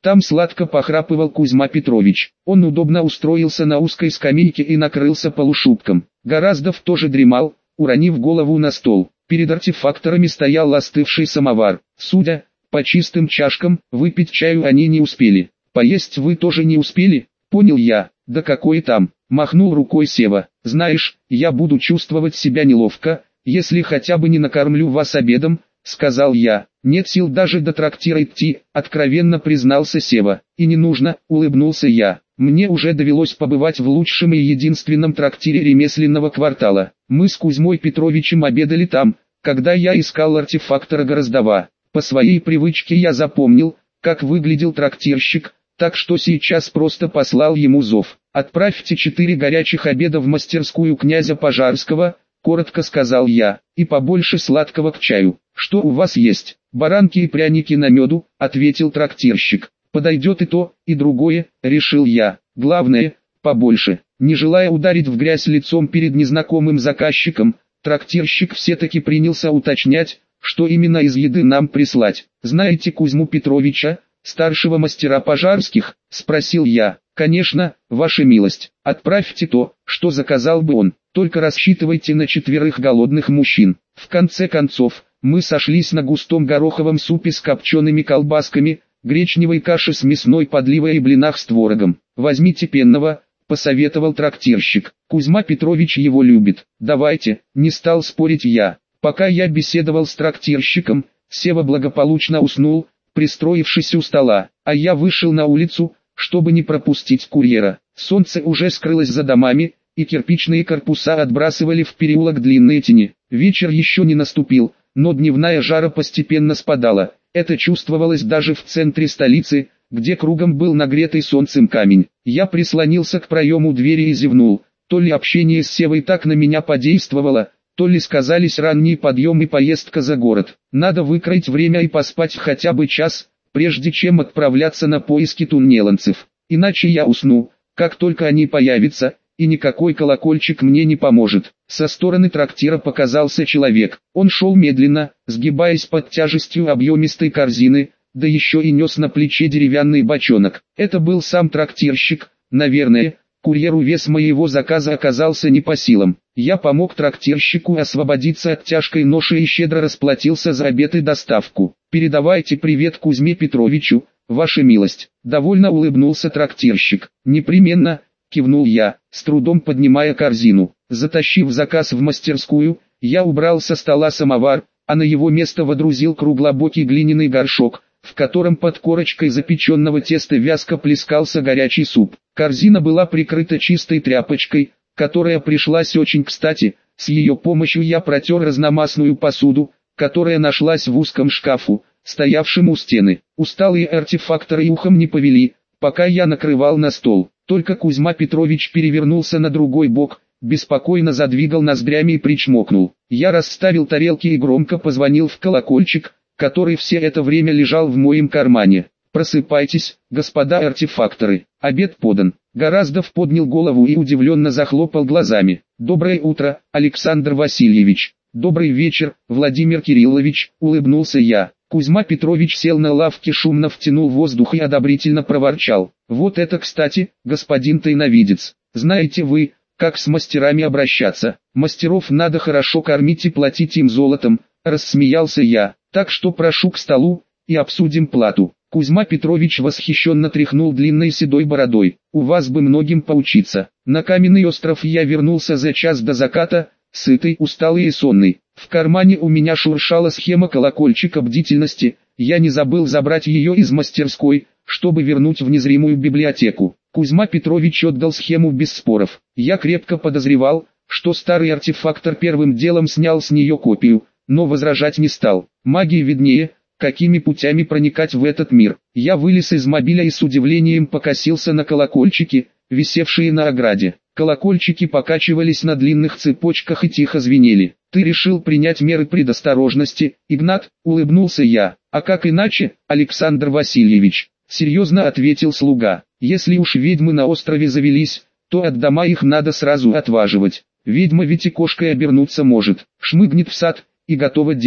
Там сладко похрапывал Кузьма Петрович. Он удобно устроился на узкой скамейке и накрылся полушубком. Гораздов тоже дремал, уронив голову на стол. Перед артефакторами стоял остывший самовар. Судя по чистым чашкам, выпить чаю они не успели. Поесть вы тоже не успели? Понял я. Да какое там, махнул рукой Сева. Знаешь, я буду чувствовать себя неловко, если хотя бы не накормлю вас обедом, сказал я. Нет сил даже до трактира идти, откровенно признался Сева. И не нужно, улыбнулся я. Мне уже довелось побывать в лучшем и единственном трактире ремесленного квартала. Мы с Кузьмой Петровичем обедали там, когда я искал артефактора Гороздова. По своей привычке я запомнил, как выглядел трактирщик, так что сейчас просто послал ему зов. «Отправьте 4 горячих обеда в мастерскую князя Пожарского», коротко сказал я, «и побольше сладкого к чаю». «Что у вас есть?» «Баранки и пряники на меду», ответил трактирщик. «Подойдет и то, и другое», решил я. «Главное, побольше». Не желая ударить в грязь лицом перед незнакомым заказчиком, трактирщик все-таки принялся уточнять, что именно из еды нам прислать. «Знаете Кузьму Петровича, старшего мастера Пожарских?» – спросил я. «Конечно, ваша милость. Отправьте то, что заказал бы он. Только рассчитывайте на 4 голодных мужчин». В конце концов, мы сошлись на густом гороховом супе с копчеными колбасками, гречневой каше с мясной подливой и блинах с творогом. «Возьмите пенного», – посоветовал трактирщик. «Кузьма Петрович его любит». «Давайте», – не стал спорить я. Пока я беседовал с трактирщиком, Сева благополучно уснул, пристроившись у стола, а я вышел на улицу, чтобы не пропустить курьера. Солнце уже скрылось за домами, и кирпичные корпуса отбрасывали в переулок длинные тени. Вечер еще не наступил, но дневная жара постепенно спадала. Это чувствовалось даже в центре столицы, где кругом был нагретый солнцем камень. Я прислонился к проему двери и зевнул. То ли общение с Севой так на меня подействовало, то ли сказались ранний подъем и поездка за город. Надо выкроить время и поспать хотя бы час, прежде чем отправляться на поиски туннеланцев. Иначе я усну, как только они появятся, и никакой колокольчик мне не поможет. Со стороны трактира показался человек. Он шел медленно, сгибаясь под тяжестью объемистой корзины, да еще и нес на плече деревянный бочонок. Это был сам трактирщик, наверное. Курьеру вес моего заказа оказался не по силам. Я помог трактирщику освободиться от тяжкой ноши и щедро расплатился за обед и доставку. «Передавайте привет Кузьме Петровичу, ваша милость», — довольно улыбнулся трактирщик. «Непременно», — кивнул я, с трудом поднимая корзину. Затащив заказ в мастерскую, я убрал со стола самовар, а на его место водрузил круглобокий глиняный горшок, в котором под корочкой запеченного теста вязко плескался горячий суп. Корзина была прикрыта чистой тряпочкой, которая пришлась очень кстати. С ее помощью я протер разномастную посуду, которая нашлась в узком шкафу, стоявшем у стены. Усталые артефакторы и ухом не повели, пока я накрывал на стол. Только Кузьма Петрович перевернулся на другой бок, беспокойно задвигал ноздрями и причмокнул. Я расставил тарелки и громко позвонил в колокольчик, который все это время лежал в моем кармане. «Просыпайтесь, господа артефакторы, обед подан». Гораздов поднял голову и удивленно захлопал глазами. «Доброе утро, Александр Васильевич». «Добрый вечер, Владимир Кириллович», улыбнулся я. Кузьма Петрович сел на лавке, шумно втянул воздух и одобрительно проворчал. «Вот это кстати, господин тайновидец. Знаете вы, как с мастерами обращаться? Мастеров надо хорошо кормить и платить им золотом», рассмеялся я. «Так что прошу к столу, и обсудим плату». Кузьма Петрович восхищенно тряхнул длинной седой бородой. «У вас бы многим поучиться». На каменный остров я вернулся за час до заката, сытый, усталый и сонный. В кармане у меня шуршала схема колокольчика бдительности, я не забыл забрать ее из мастерской, чтобы вернуть в незримую библиотеку. Кузьма Петрович отдал схему без споров. Я крепко подозревал, что старый артефактор первым делом снял с нее копию, но возражать не стал. Магии виднее, какими путями проникать в этот мир. Я вылез из мобиля и с удивлением покосился на колокольчики, висевшие на ограде. Колокольчики покачивались на длинных цепочках и тихо звенели. «Ты решил принять меры предосторожности, Игнат?» — улыбнулся я. «А как иначе, Александр Васильевич?» — серьезно ответил слуга. «Если уж ведьмы на острове завелись, то от дома их надо сразу отваживать. Ведьма ведь и кошкой обернуться может. Шмыгнет в сад, и готово дело.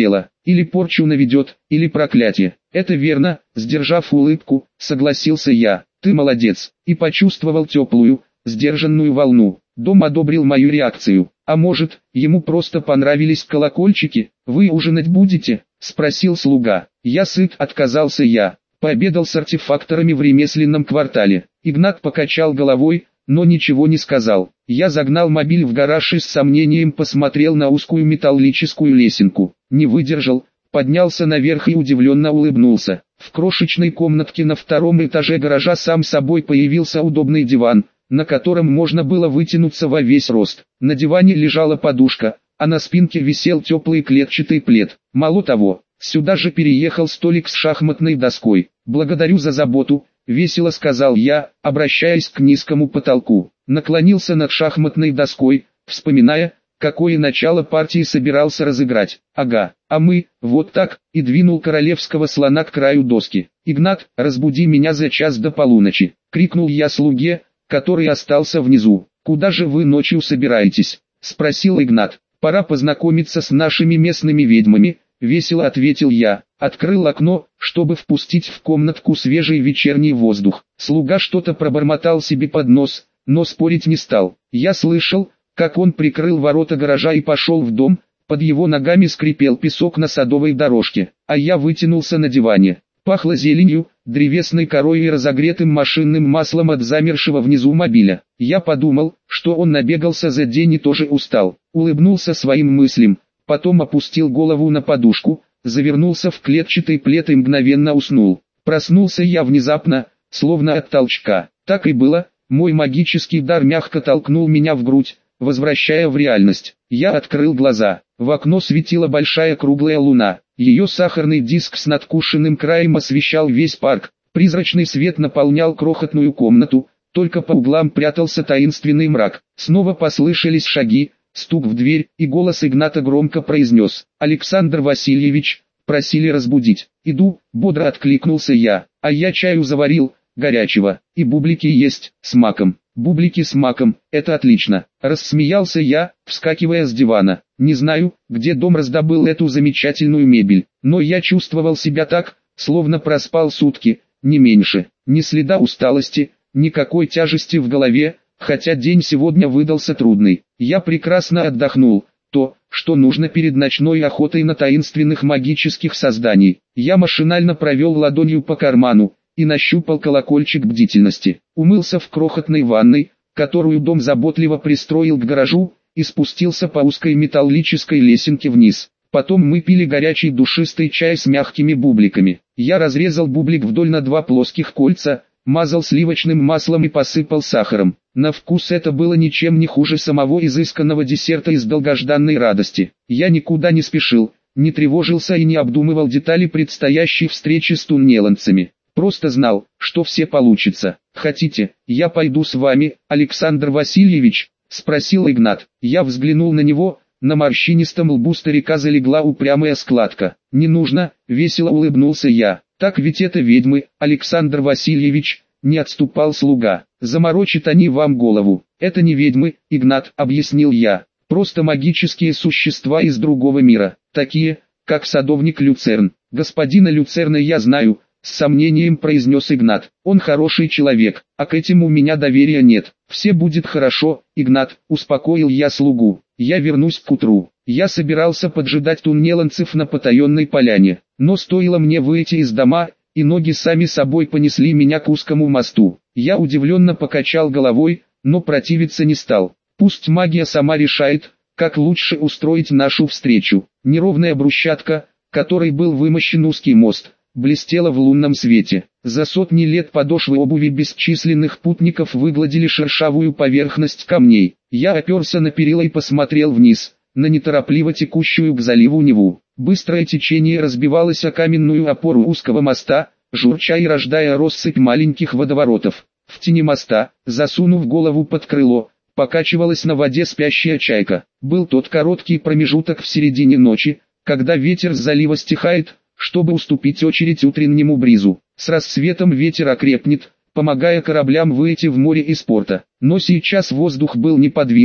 Или порчу наведет, или проклятие. Это верно, сдержав улыбку, согласился я. Ты молодец. И почувствовал теплую, сдержанную волну. Дом одобрил мою реакцию. А может, ему просто понравились колокольчики? Вы ужинать будете? Спросил слуга. Я сыт, отказался я. Пообедал с артефакторами в ремесленном квартале. Игнат покачал головой, но ничего не сказал. Я загнал мобиль в гараж и с сомнением посмотрел на узкую металлическую лесенку. Не выдержал, поднялся наверх и удивленно улыбнулся. В крошечной комнатке на втором этаже гаража сам собой появился удобный диван, на котором можно было вытянуться во весь рост. На диване лежала подушка, а на спинке висел теплый клетчатый плед. Мало того, сюда же переехал столик с шахматной доской. «Благодарю за заботу», — весело сказал я, обращаясь к низкому потолку. Наклонился над шахматной доской, вспоминая, какое начало партии собирался разыграть. Ага, а мы, вот так, и двинул королевского слона к краю доски. «Игнат, разбуди меня за час до полуночи», — крикнул я слуге, который остался внизу. «Куда же вы ночью собираетесь?» — спросил Игнат. «Пора познакомиться с нашими местными ведьмами», — весело ответил я. Открыл окно, чтобы впустить в комнатку свежий вечерний воздух. Слуга что-то пробормотал себе под нос, но спорить не стал. Я слышал, как он прикрыл ворота гаража и пошел в дом, под его ногами скрипел песок на садовой дорожке, а я вытянулся на диване. Пахло зеленью, древесной корой и разогретым машинным маслом от замершего внизу мобиля. Я подумал, что он набегался за день и тоже устал. Улыбнулся своим мыслям, потом опустил голову на подушку, завернулся в клетчатый плед и мгновенно уснул. Проснулся я внезапно, словно от толчка. Так и было, мой магический дар мягко толкнул меня в грудь, возвращая в реальность. Я открыл глаза. В окно светила большая круглая луна. Ее сахарный диск с надкушенным краем освещал весь парк. Призрачный свет наполнял крохотную комнату, только по углам прятался таинственный мрак. Снова послышались шаги, стук в дверь, и голос Игната громко произнес: «Александр Васильевич, просили разбудить». «Иду», — бодро откликнулся я, — «а я чаю заварил, горячего, и бублики есть, с маком». «Бублики с маком, это отлично», — рассмеялся я, вскакивая с дивана. Не знаю, где дом раздобыл эту замечательную мебель, но я чувствовал себя так, словно проспал сутки, не меньше. Ни следа усталости, никакой тяжести в голове, хотя день сегодня выдался трудный. Я прекрасно отдохнул, то, что нужно перед ночной охотой на таинственных магических созданий. Я машинально провел ладонью по карману и нащупал колокольчик бдительности. Умылся в крохотной ванной, которую дом заботливо пристроил к гаражу, и спустился по узкой металлической лесенке вниз. Потом мы пили горячий душистый чай с мягкими бубликами. Я разрезал бублик вдоль на 2 плоских кольца, мазал сливочным маслом и посыпал сахаром. На вкус это было ничем не хуже самого изысканного десерта из долгожданной радости. Я никуда не спешил, не тревожился и не обдумывал детали предстоящей встречи с туннеланцами. Просто знал, что все получится. «Хотите, я пойду с вами, Александр Васильевич?» — спросил Игнат. Я взглянул на него, на морщинистом лбу старика залегла упрямая складка. «Не нужно», — весело улыбнулся я. «Так ведь это ведьмы, Александр Васильевич», — не отступал слуга. «Заморочат они вам голову». «Это не ведьмы, Игнат», — объяснил я. «Просто магические существа из другого мира, такие, как садовник Люцерн». «Господина Люцерна я знаю», — с сомнением произнес Игнат. «Он хороший человек, а к этим у меня доверия нет». «Все будет хорошо, Игнат», — успокоил я слугу. «Я вернусь к утру». Я собирался поджидать туннеланцев на потаенной поляне, но стоило мне выйти из дома, и ноги сами собой понесли меня к узкому мосту. Я удивленно покачал головой, но противиться не стал. Пусть магия сама решает, как лучше устроить нашу встречу. Неровная брусчатка, которой был вымощен узкий мост, блестела в лунном свете. За сотни лет подошвы обуви бесчисленных путников выгладили шершавую поверхность камней. Я оперся на перила и посмотрел вниз, на неторопливо текущую к заливу Неву. Быстрое течение разбивалось о каменную опору узкого моста, журча и рождая россыпь маленьких водоворотов. В тени моста, засунув голову под крыло, покачивалась на воде спящая чайка. Был тот короткий промежуток в середине ночи, когда ветер с залива стихает, чтобы уступить очередь утреннему бризу. С рассветом ветер окрепнет, помогая кораблям выйти в море из порта. Но сейчас воздух был неподвижен,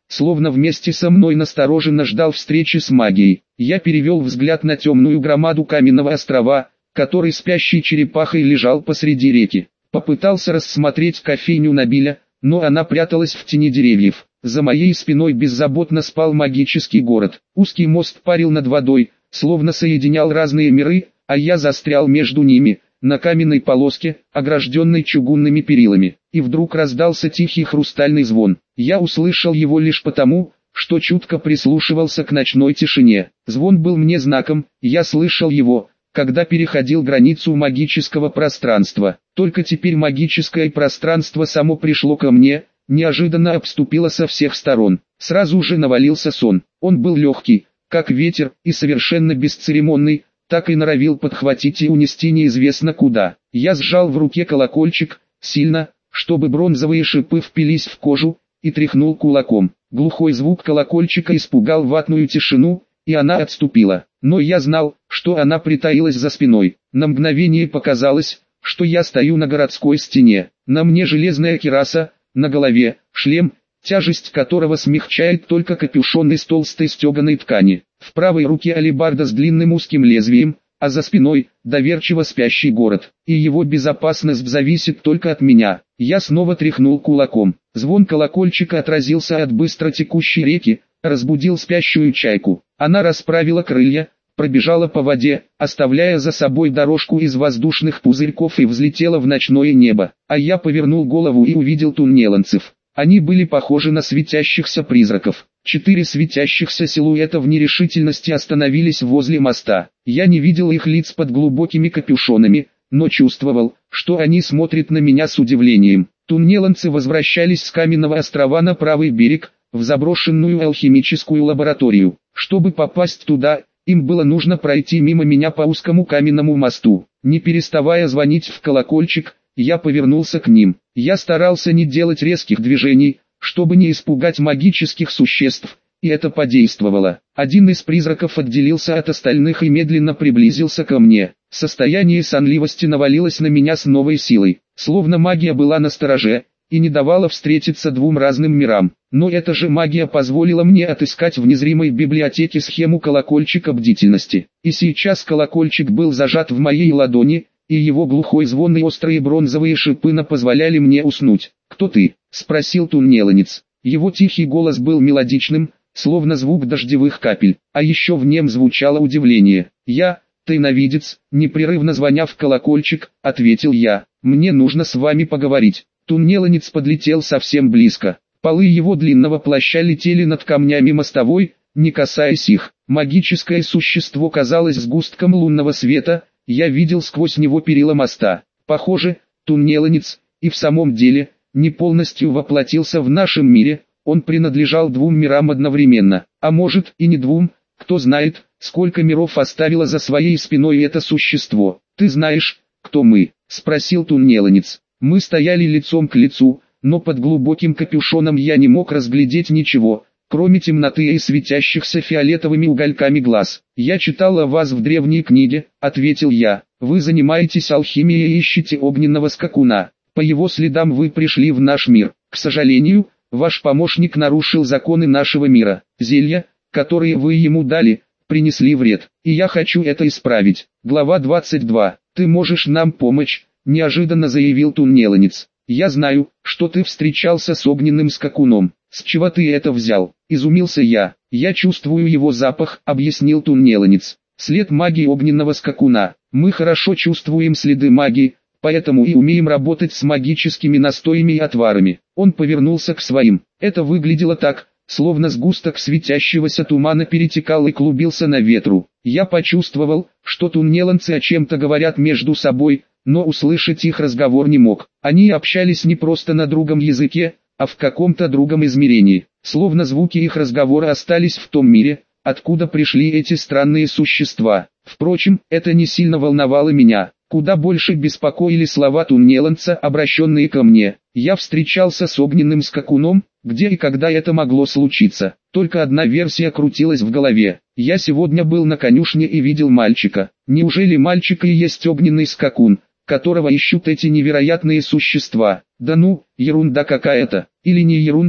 словно вместе со мной настороженно ждал встречи с магией. Я перевел взгляд на темную громаду каменного острова, который спящей черепахой лежал посреди реки. Попытался рассмотреть кофейню Набиля, но она пряталась в тени деревьев. За моей спиной беззаботно спал магический город. Узкий мост парил над водой, словно соединял разные миры, а я застрял между ними, на каменной полоске, огражденной чугунными перилами. И вдруг раздался тихий хрустальный звон. Я услышал его лишь потому, что чутко прислушивался к ночной тишине. Звон был мне знаком, я слышал его, когда переходил границу магического пространства. Только теперь магическое пространство само пришло ко мне, неожиданно обступило со всех сторон. Сразу же навалился сон. Он был легкий, как ветер, и совершенно бесцеремонный, так и норовил подхватить и унести неизвестно куда. Я сжал в руке колокольчик, сильно, чтобы бронзовые шипы впились в кожу, и тряхнул кулаком. Глухой звук колокольчика испугал ватную тишину, и она отступила. Но я знал, что она притаилась за спиной. На мгновение показалось, что я стою на городской стене. На мне железная кираса, на голове шлем, тяжесть которого смягчает только капюшон из толстой стеганой ткани. В правой руке алебарда с длинным узким лезвием, а за спиной доверчиво спящий город. И его безопасность зависит только от меня. Я снова тряхнул кулаком. Звон колокольчика отразился от быстро текущей реки, разбудил спящую чайку. Она расправила крылья, пробежала по воде, оставляя за собой дорожку из воздушных пузырьков, и взлетела в ночное небо. А я повернул голову и увидел туннеланцев. Они были похожи на светящихся призраков. 4 светящихся силуэта в нерешительности остановились возле моста. Я не видел их лиц под глубокими капюшонами, но чувствовал, что они смотрят на меня с удивлением. Туннеланцы возвращались с каменного острова на правый берег, в заброшенную алхимическую лабораторию. Чтобы попасть туда, им было нужно пройти мимо меня по узкому каменному мосту. Не переставая звонить в колокольчик, я повернулся к ним. Я старался не делать резких движений, чтобы не испугать магических существ, и это подействовало. Один из призраков отделился от остальных и медленно приблизился ко мне. Состояние сонливости навалилось на меня с новой силой, словно магия была настороже и не давала встретиться двум разным мирам. Но эта же магия позволила мне отыскать в незримой библиотеке схему колокольчика бдительности. И сейчас колокольчик был зажат в моей ладони, и его глухой звон и острые бронзовые шипы позволяли мне уснуть. «Кто ты?» — спросил туннеланец. Его тихий голос был мелодичным, словно звук дождевых капель, а еще в нем звучало удивление. «Я, тайновидец», непрерывно звоня в колокольчик, ответил я. «Мне нужно с вами поговорить». Туннеланец подлетел совсем близко. Полы его длинного плаща летели над камнями мостовой, не касаясь их. Магическое существо казалось сгустком лунного света, я видел сквозь него перила моста. Похоже, туннеланец, и в самом деле, не полностью воплотился в нашем мире, он принадлежал двум мирам одновременно. А может и не двум, кто знает, сколько миров оставило за своей спиной это существо. «Ты знаешь, кто мы?» — спросил туннеланец. Мы стояли лицом к лицу, но под глубоким капюшоном я не мог разглядеть ничего, кроме темноты и светящихся фиолетовыми угольками глаз. «Я читал о вас в древней книге», — ответил я. «Вы занимаетесь алхимией и ищете огненного скакуна. По его следам вы пришли в наш мир. К сожалению, ваш помощник нарушил законы нашего мира. Зелья, которые вы ему дали, принесли вред, и я хочу это исправить». Глава 22. «Ты можешь нам помочь», — неожиданно заявил туннеланец. «Я знаю, что ты встречался с огненным скакуном. С чего ты это взял?» — изумился я. «Я чувствую его запах», — объяснил туннеланец. «След магии огненного скакуна. Мы хорошо чувствуем следы магии, поэтому и умеем работать с магическими настоями и отварами». Он повернулся к своим. Это выглядело так, словно сгусток светящегося тумана перетекал и клубился на ветру. Я почувствовал, что туннеланцы о чем-то говорят между собой, но услышать их разговор не мог. Они общались не просто на другом языке, а в каком-то другом измерении. Словно звуки их разговора остались в том мире, откуда пришли эти странные существа. Впрочем, это не сильно волновало меня. Куда больше беспокоили слова туннеланца, обращенные ко мне. Я встречался с огненным скакуном, где и когда это могло случиться. Только одна версия крутилась в голове. Я сегодня был на конюшне и видел мальчика. Неужели мальчик и есть огненный скакун, которого ищут эти невероятные существа? Да ну, ерунда какая-то. Или не ерунда?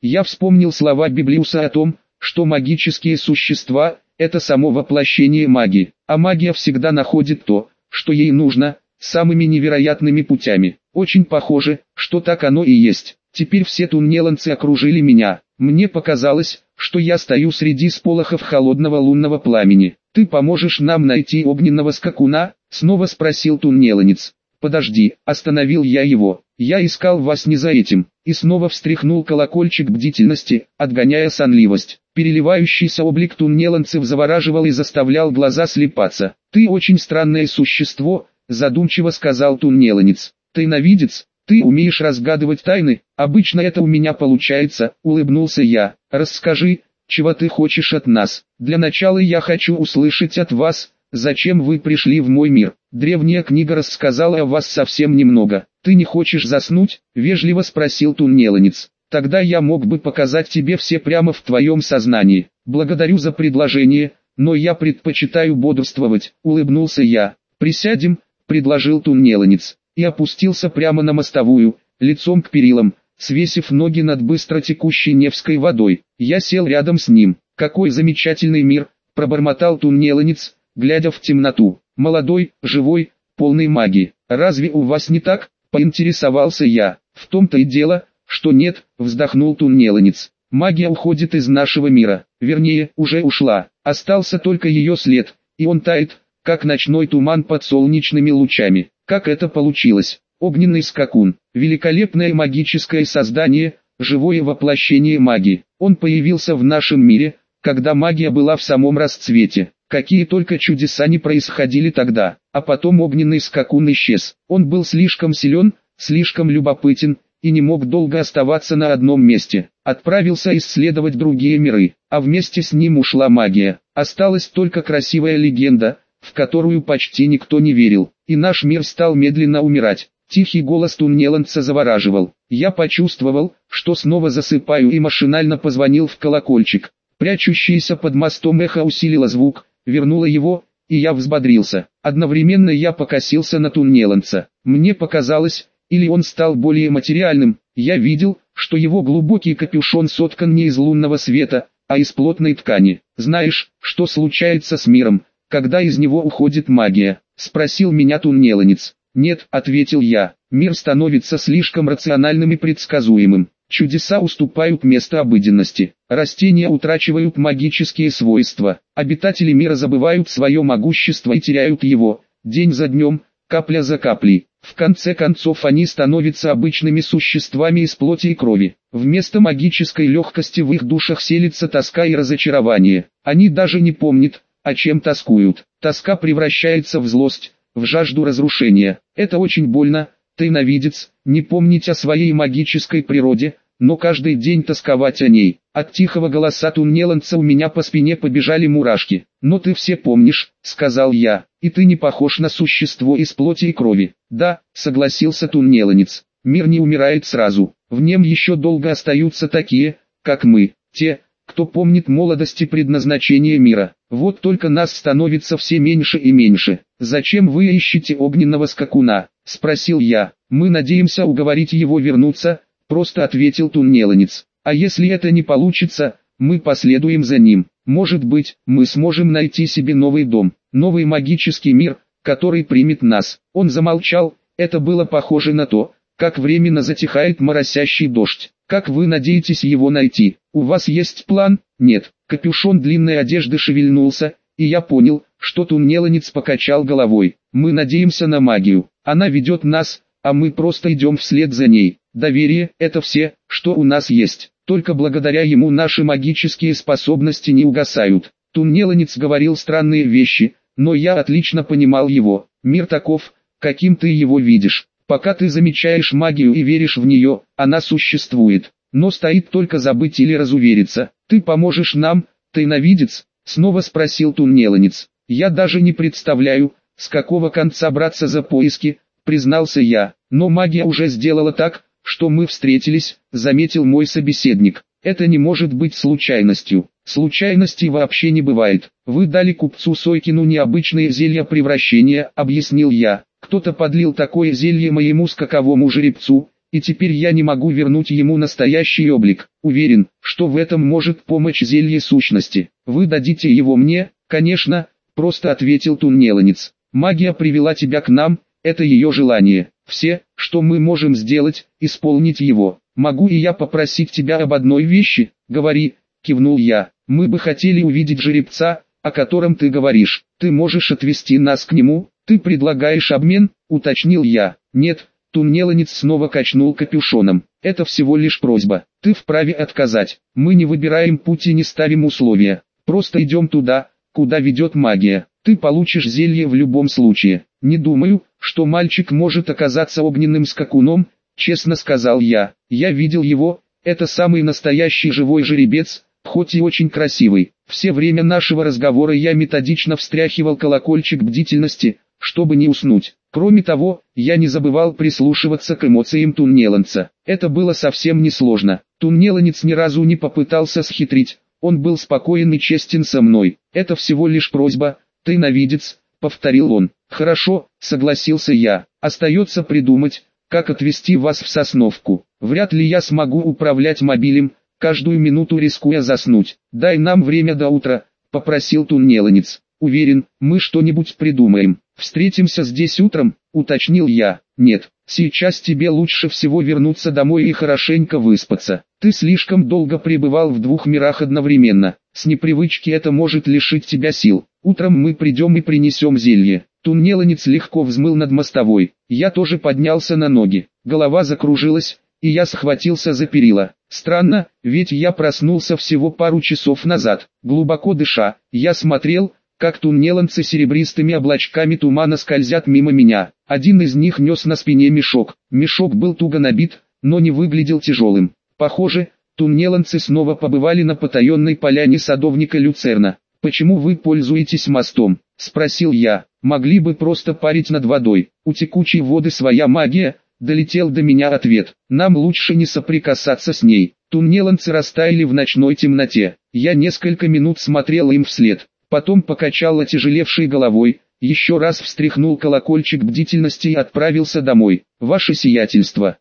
Я вспомнил слова Библиуса о том, что магические существа – это само воплощение магии, а магия всегда находит то, что ей нужно, самыми невероятными путями. Очень похоже, что так оно и есть. Теперь все туннеланцы окружили меня. Мне показалось, что я стою среди сполохов холодного лунного пламени. «Ты поможешь нам найти огненного скакуна?» — снова спросил туннеланец. «Подожди», — остановил я его. «Я искал вас не за этим». И снова встряхнул колокольчик бдительности, отгоняя сонливость. Переливающийся облик туннеланцев завораживал и заставлял глаза слепаться. «Ты очень странное существо», — задумчиво сказал туннеланец. «Тайновидец? Ты умеешь разгадывать тайны? Обычно это у меня получается», — улыбнулся я. «Расскажи, чего ты хочешь от нас? Для начала я хочу услышать от вас, зачем вы пришли в мой мир. Древняя книга рассказала о вас совсем немного. Ты не хочешь заснуть?» — вежливо спросил туннеланец. «Тогда я мог бы показать тебе все прямо в твоем сознании. Благодарю за предложение, но я предпочитаю бодрствовать», — улыбнулся я. «Присядем», — предложил туннеланец, и опустился прямо на мостовую, лицом к перилам, свесив ноги над быстро текущей Невской водой. Я сел рядом с ним. «Какой замечательный мир», — пробормотал туннеланец, глядя в темноту. «Молодой, живой, полный магии. Разве у вас не так?» — поинтересовался я. «В том-то и дело, что нет», — вздохнул туннеланец. «Магия уходит из нашего мира, вернее, уже ушла. Остался только ее след, и он тает, как ночной туман под солнечными лучами. Как это получилось? Огненный скакун, великолепное магическое создание, живое воплощение магии. Он появился в нашем мире, когда магия была в самом расцвете. Какие только чудеса не происходили тогда. А потом огненный скакун исчез. Он был слишком силен, слишком любопытен, и не мог долго оставаться на одном месте. Отправился исследовать другие миры, а вместе с ним ушла магия. Осталась только красивая легенда, в которую почти никто не верил, и наш мир стал медленно умирать. Тихий голос туннеланца завораживал. Я почувствовал, что снова засыпаю, и машинально позвонил в колокольчик. Прячущееся под мостом эхо усилило звук, вернуло его, и я взбодрился. Одновременно я покосился на туннеланца. Мне показалось, или он стал более материальным. Я видел, что его глубокий капюшон соткан не из лунного света, а из плотной ткани. «Знаешь, что случается с миром, когда из него уходит магия?» — спросил меня туннеланец. «Нет», — ответил я, — «мир становится слишком рациональным и предсказуемым. Чудеса уступают место обыденности, растения утрачивают магические свойства, обитатели мира забывают свое могущество и теряют его, день за днем, капля за каплей. В конце концов они становятся обычными существами из плоти и крови. Вместо магической легкости в их душах селится тоска и разочарование. Они даже не помнят, о чем тоскуют. Тоска превращается в злость, в жажду разрушения. Это очень больно, тайновидец, не помнить о своей магической природе, но каждый день тосковать о ней. От тихого голоса туннеланца у меня по спине побежали мурашки. «Но ты все помнишь», — сказал я, — «и ты не похож на существо из плоти и крови». «Да», — согласился туннеланец, — «мир не умирает сразу, в нем еще долго остаются такие, как мы, те, кто помнит молодость и предназначение мира. Вот только нас становится все меньше и меньше». «Зачем вы ищете огненного скакуна?» — спросил я. «Мы надеемся уговорить его вернуться», — просто ответил туннеланец. «А если это не получится, мы последуем за ним. Может быть, мы сможем найти себе новый дом, новый магический мир, который примет нас». Он замолчал, это было похоже на то, как временно затихает моросящий дождь. «Как вы надеетесь его найти? У вас есть план?» «Нет». Капюшон длинной одежды шевельнулся, и я понял, что туннеланец покачал головой. «Мы надеемся на магию. Она ведет нас, а мы просто идем вслед за ней. Доверие – это все, что у нас есть. Только благодаря ему наши магические способности не угасают». Туннеланец говорил странные вещи, но я отлично понимал его. Мир таков, каким ты его видишь. Пока ты замечаешь магию и веришь в нее, она существует. Но стоит только забыть или разувериться. «Ты поможешь нам, тайновидец?» — снова спросил туннеланец. «Я даже не представляю, с какого конца браться за поиски», — признался я. «Но магия уже сделала так, что мы встретились», — заметил мой собеседник. «Это не может быть случайностью. Случайностей вообще не бывает. Вы дали купцу Сойкину необычное зелье превращения», — объяснил я. «Кто-то подлил такое зелье моему скаковому жеребцу, и теперь я не могу вернуть ему настоящий облик. Уверен, что в этом может помочь зелье сущности. Вы дадите его мне? Конечно, просто ответил туннеланец. Магия привела тебя к нам, это ее желание. Все, что мы можем сделать, исполнить его. Могу и я попросить тебя об одной вещи? Говори, кивнул я. Мы бы хотели увидеть жеребца, о котором ты говоришь. Ты можешь отвезти нас к нему? Ты предлагаешь обмен? Уточнил я. Нет, туннеланец снова качнул капюшоном. Это всего лишь просьба. Ты вправе отказать. Мы не выбираем путь и не ставим условия. Просто идем туда, куда ведет магия. Ты получишь зелье в любом случае. Не думаю, что мальчик может оказаться огненным скакуном, честно сказал я. Я видел его, это самый настоящий живой жеребец, хоть и очень красивый. Все время нашего разговора я методично встряхивал колокольчик бдительности, чтобы не уснуть. Кроме того, я не забывал прислушиваться к эмоциям туннеланца. Это было совсем несложно. Туннеланец ни разу не попытался схитрить, он был спокоен и честен со мной. Это всего лишь просьба, ты навидец, повторил он. Хорошо, согласился я. Остается придумать, как отвезти вас в Сосновку. Вряд ли я смогу управлять мобилем, каждую минуту рискуя заснуть. Дай нам время до утра, попросил туннеланец. Уверен, мы что-нибудь придумаем. Встретимся здесь утром, уточнил я. Нет, сейчас тебе лучше всего вернуться домой и хорошенько выспаться. Ты слишком долго пребывал в двух мирах одновременно. С непривычки это может лишить тебя сил. Утром мы придем и принесем зелье. Туннеланец легко взмыл над мостовой. Я тоже поднялся на ноги. Голова закружилась, и я схватился за перила. Странно, ведь я проснулся всего пару часов назад. Глубоко дыша, я смотрел, как туннеланцы серебристыми облачками тумана скользят мимо меня. Один из них нес на спине мешок. Мешок был туго набит, но не выглядел тяжелым. Похоже, туннеланцы снова побывали на потаенной поляне садовника Люцерна. «Почему вы пользуетесь мостом?» – спросил я. «Могли бы просто парить над водой. У текучей воды своя магия», – долетел до меня ответ. «Нам лучше не соприкасаться с ней». Туннеланцы растаяли в ночной темноте. Я несколько минут смотрел им вслед. Потом покачал отяжелевшей головой, еще раз встряхнул колокольчик бдительности и отправился домой. «Ваше сиятельство,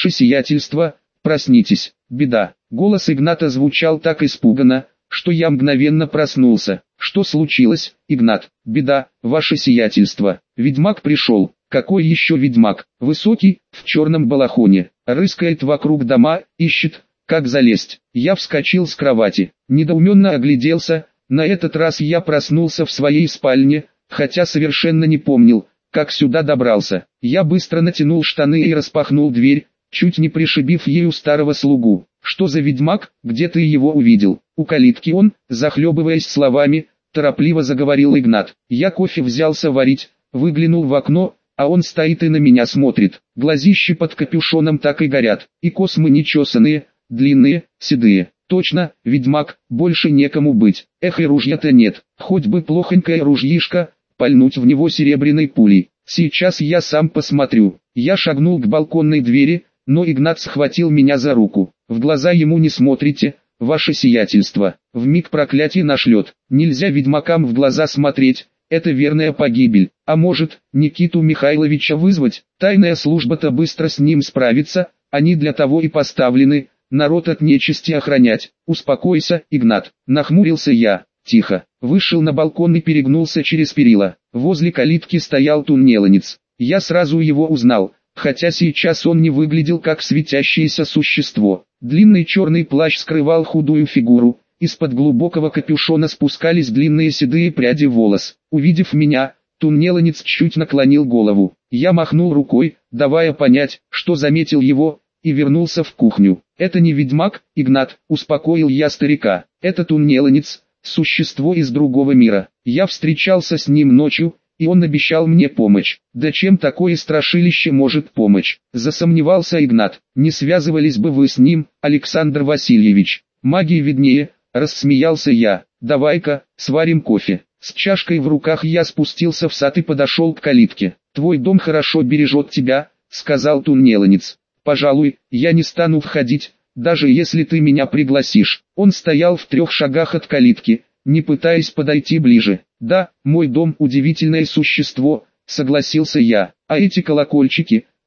проснитесь, беда». Голос Игната звучал так испуганно, что я мгновенно проснулся. «Что случилось, Игнат?» «Беда, ваше сиятельство. Ведьмак пришел». «Какой еще ведьмак?» «Высокий, в черном балахоне. Рыскает вокруг дома, ищет, как залезть». Я вскочил с кровати, недоуменно огляделся. На этот раз я проснулся в своей спальне, хотя совершенно не помнил, как сюда добрался. Я быстро натянул штаны и распахнул дверь, чуть не пришибив ею старого слугу. «Что за ведьмак, где ты его увидел?» «У калитки он», захлебываясь словами, торопливо заговорил Игнат. Я кофе взялся варить, выглянул в окно, а он стоит и на меня смотрит. Глазищи под капюшоном так и горят, и космы нечесанные, длинные, седые. Точно, ведьмак, больше некому быть. Эх, и ружья-то нет, хоть бы плохонькое ружьишко, пальнуть в него серебряной пулей. Сейчас я сам посмотрю. Я шагнул к балконной двери, но Игнат схватил меня за руку. В глаза ему не смотрите, ваше сиятельство. Вмиг проклятие нашлет. Нельзя ведьмакам в глаза смотреть, это верная погибель. А может, Никиту Михайловича вызвать? Тайная служба-то быстро с ним справится, они для того и поставлены. Народ от нечисти охранять. Успокойся, Игнат. Нахмурился я. Тихо. Вышел на балкон и перегнулся через перила. Возле калитки стоял туннеланец. Я сразу его узнал, хотя сейчас он не выглядел как светящееся существо. Длинный черный плащ скрывал худую фигуру. Из-под глубокого капюшона спускались длинные седые пряди волос. Увидев меня, туннеланец чуть наклонил голову. Я махнул рукой, давая понять, что заметил его, и вернулся в кухню. «Это не ведьмак, Игнат», — успокоил я старика. «Это туннеланец, существо из другого мира. Я встречался с ним ночью, и он обещал мне помощь». «Да чем такое страшилище может помочь?» — засомневался Игнат. «Не связывались бы вы с ним, Александр Васильевич. Магии виднее», — рассмеялся я. «Давай-ка, сварим кофе». С чашкой в руках я спустился в сад и подошел к калитке. «Твой дом хорошо бережет тебя», — сказал туннеланец. «Пожалуй, я не стану входить, даже если ты меня пригласишь». Он стоял в 3 шагах от калитки, не пытаясь подойти ближе. «Да, мой дом удивительное существо», — согласился я. «А эти колокольчики,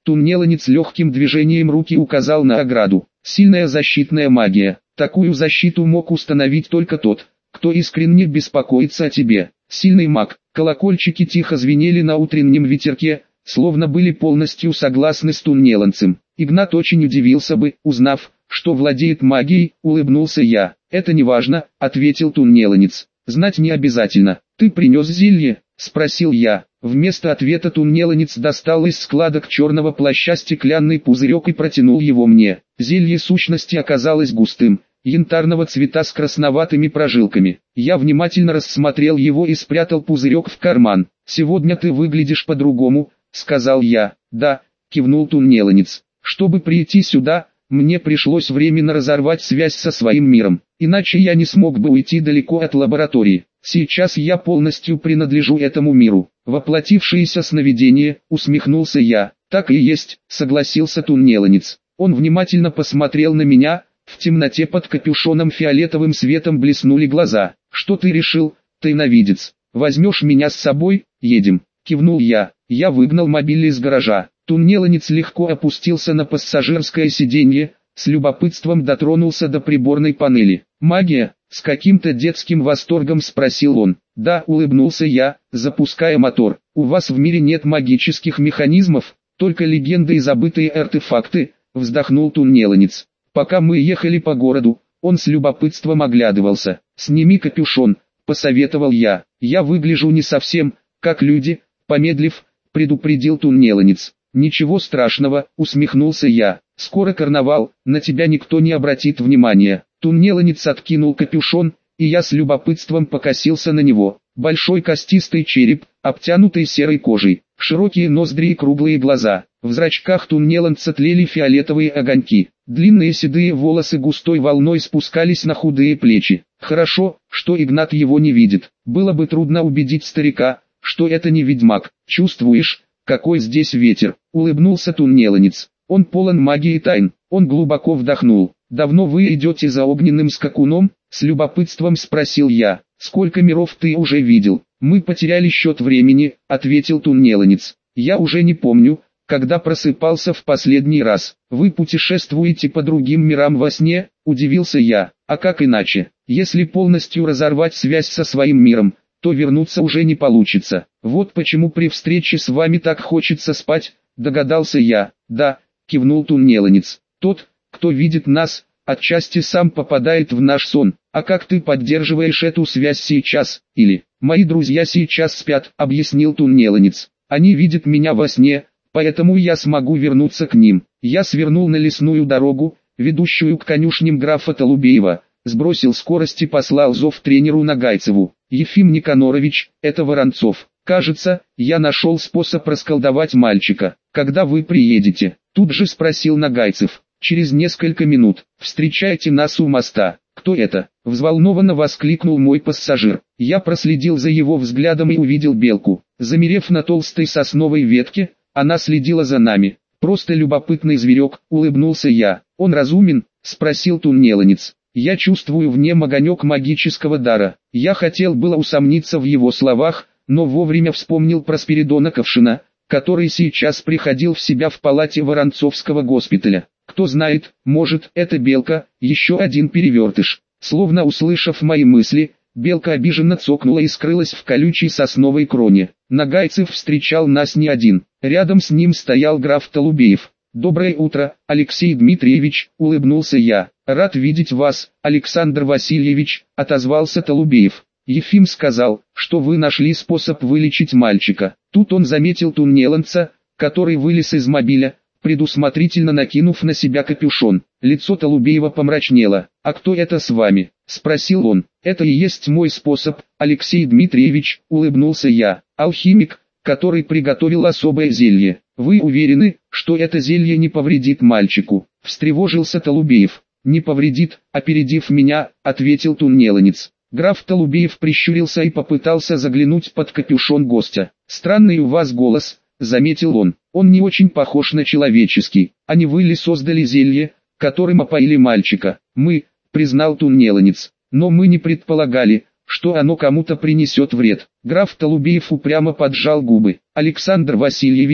Туннеланец легким движением руки указал на ограду. Сильная защитная магия. Такую защиту мог установить только тот, кто искренне беспокоится о тебе. Сильный маг. Колокольчики тихо звенели на утреннем ветерке, словно были полностью согласны с туннеланцем. Игнат очень удивился бы, узнав, что владеет магией, улыбнулся я. «Это не важно», — ответил туннеланец. «Знать не обязательно. Ты принес зелье?» — спросил я. Вместо ответа туннеланец достал из складок черного плаща стеклянный пузырек и протянул его мне. Зелье сущности оказалось густым, янтарного цвета с красноватыми прожилками. Я внимательно рассмотрел его и спрятал пузырек в карман. «Сегодня ты выглядишь по-другому», — сказал я. «Да», — кивнул туннеланец. «Чтобы прийти сюда, мне пришлось временно разорвать связь со своим миром, иначе я не смог бы уйти далеко от лаборатории. Сейчас я полностью принадлежу этому миру». «Воплотившееся сновидение», — усмехнулся я. «Так и есть», — согласился туннеланец. Он внимательно посмотрел на меня, в темноте под капюшоном фиолетовым светом блеснули глаза. «Что ты решил, тайновидец? Возьмешь меня с собой? Едем», — кивнул я. Я выгнал мобиль из гаража. Туннеланец легко опустился на пассажирское сиденье, с любопытством дотронулся до приборной панели. «Магия?» — с каким-то детским восторгом спросил он. «Да», — улыбнулся я, запуская мотор. «У вас в мире нет магических механизмов, только легенды и забытые артефакты», — вздохнул туннеланец. Пока мы ехали по городу, он с любопытством оглядывался. «Сними капюшон», — посоветовал я. «Я выгляжу не совсем, как люди», — помедлив, предупредил туннеланец. «Ничего страшного», — усмехнулся я. «Скоро карнавал, на тебя никто не обратит внимания». Туннеланец откинул капюшон, и я с любопытством покосился на него. Большой костистый череп, обтянутый серой кожей, широкие ноздри и круглые глаза. В зрачках туннеланца тлели фиолетовые огоньки. Длинные седые волосы густой волной спускались на худые плечи. Хорошо, что Игнат его не видит. Было бы трудно убедить старика, что это не ведьмак. «Чувствуешь, какой здесь ветер?» — улыбнулся туннеланец. «Он полон магии и тайн». Он глубоко вдохнул. «Давно вы идете за огненным скакуном?» — с любопытством спросил я. «Сколько миров ты уже видел?» «Мы потеряли счет времени», — ответил туннеланец. «Я уже не помню, когда просыпался в последний раз». «Вы путешествуете по другим мирам во сне?» — удивился я. «А как иначе? Если полностью разорвать связь со своим миром, то вернуться уже не получится. Вот почему при встрече с вами так хочется спать», — догадался я. «Да», — кивнул туннеланец. «Тот, кто видит нас, отчасти сам попадает в наш сон. А как ты поддерживаешь эту связь сейчас?» «Или, мои друзья сейчас спят», — объяснил туннеланец. «Они видят меня во сне, поэтому я смогу вернуться к ним». Я свернул на лесную дорогу, ведущую к конюшням графа Толубеева, сбросил скорость и послал зов тренеру Нагайцеву. «Ефим Никанорович, это Воронцов. Кажется, я нашел способ расколдовать мальчика. Когда вы приедете?» Тут же спросил Нагайцев. «Через несколько минут. Встречайте нас у моста». «Кто это?» — взволнованно воскликнул мой пассажир. Я проследил за его взглядом и увидел белку. Замерев на толстой сосновой ветке, она следила за нами. «Просто любопытный зверек», — улыбнулся я. «Он разумен?» — спросил туннеланец. «Я чувствую в нем огонек магического дара». Я хотел было усомниться в его словах, но вовремя вспомнил про Спиридона Ковшина, который сейчас приходил в себя в палате Воронцовского госпиталя. Кто знает, может, это белка, еще один перевертыш. Словно услышав мои мысли, белка обиженно цокнула и скрылась в колючей сосновой кроне. Нагайцев встречал нас не один. Рядом с ним стоял граф Толубеев. «Доброе утро, Алексей Дмитриевич», — улыбнулся я. «Рад видеть вас, Александр Васильевич», — отозвался Толубеев. «Ефим сказал, что вы нашли способ вылечить мальчика». Тут он заметил туннеланца, который вылез из мобиля, предусмотрительно накинув на себя капюшон. Лицо Толубеева помрачнело. «А кто это с вами?» — спросил он. «Это и есть мой способ, Алексей Дмитриевич», — улыбнулся я. «Алхимик, который приготовил особое зелье. Вы уверены, что это зелье не повредит мальчику?» — встревожился Толубеев. «Не повредит», — опередив меня, ответил туннеланец. Граф Толубеев прищурился и попытался заглянуть под капюшон гостя. «Странный у вас голос», — заметил он. «Он не очень похож на человеческий. А не вы ли создали зелье, которым опоили мальчика?» «Мы», — признал туннеланец. «Но мы не предполагали, что оно кому-то принесет вред». Граф Толубеев упрямо поджал губы. «Александр Васильевич,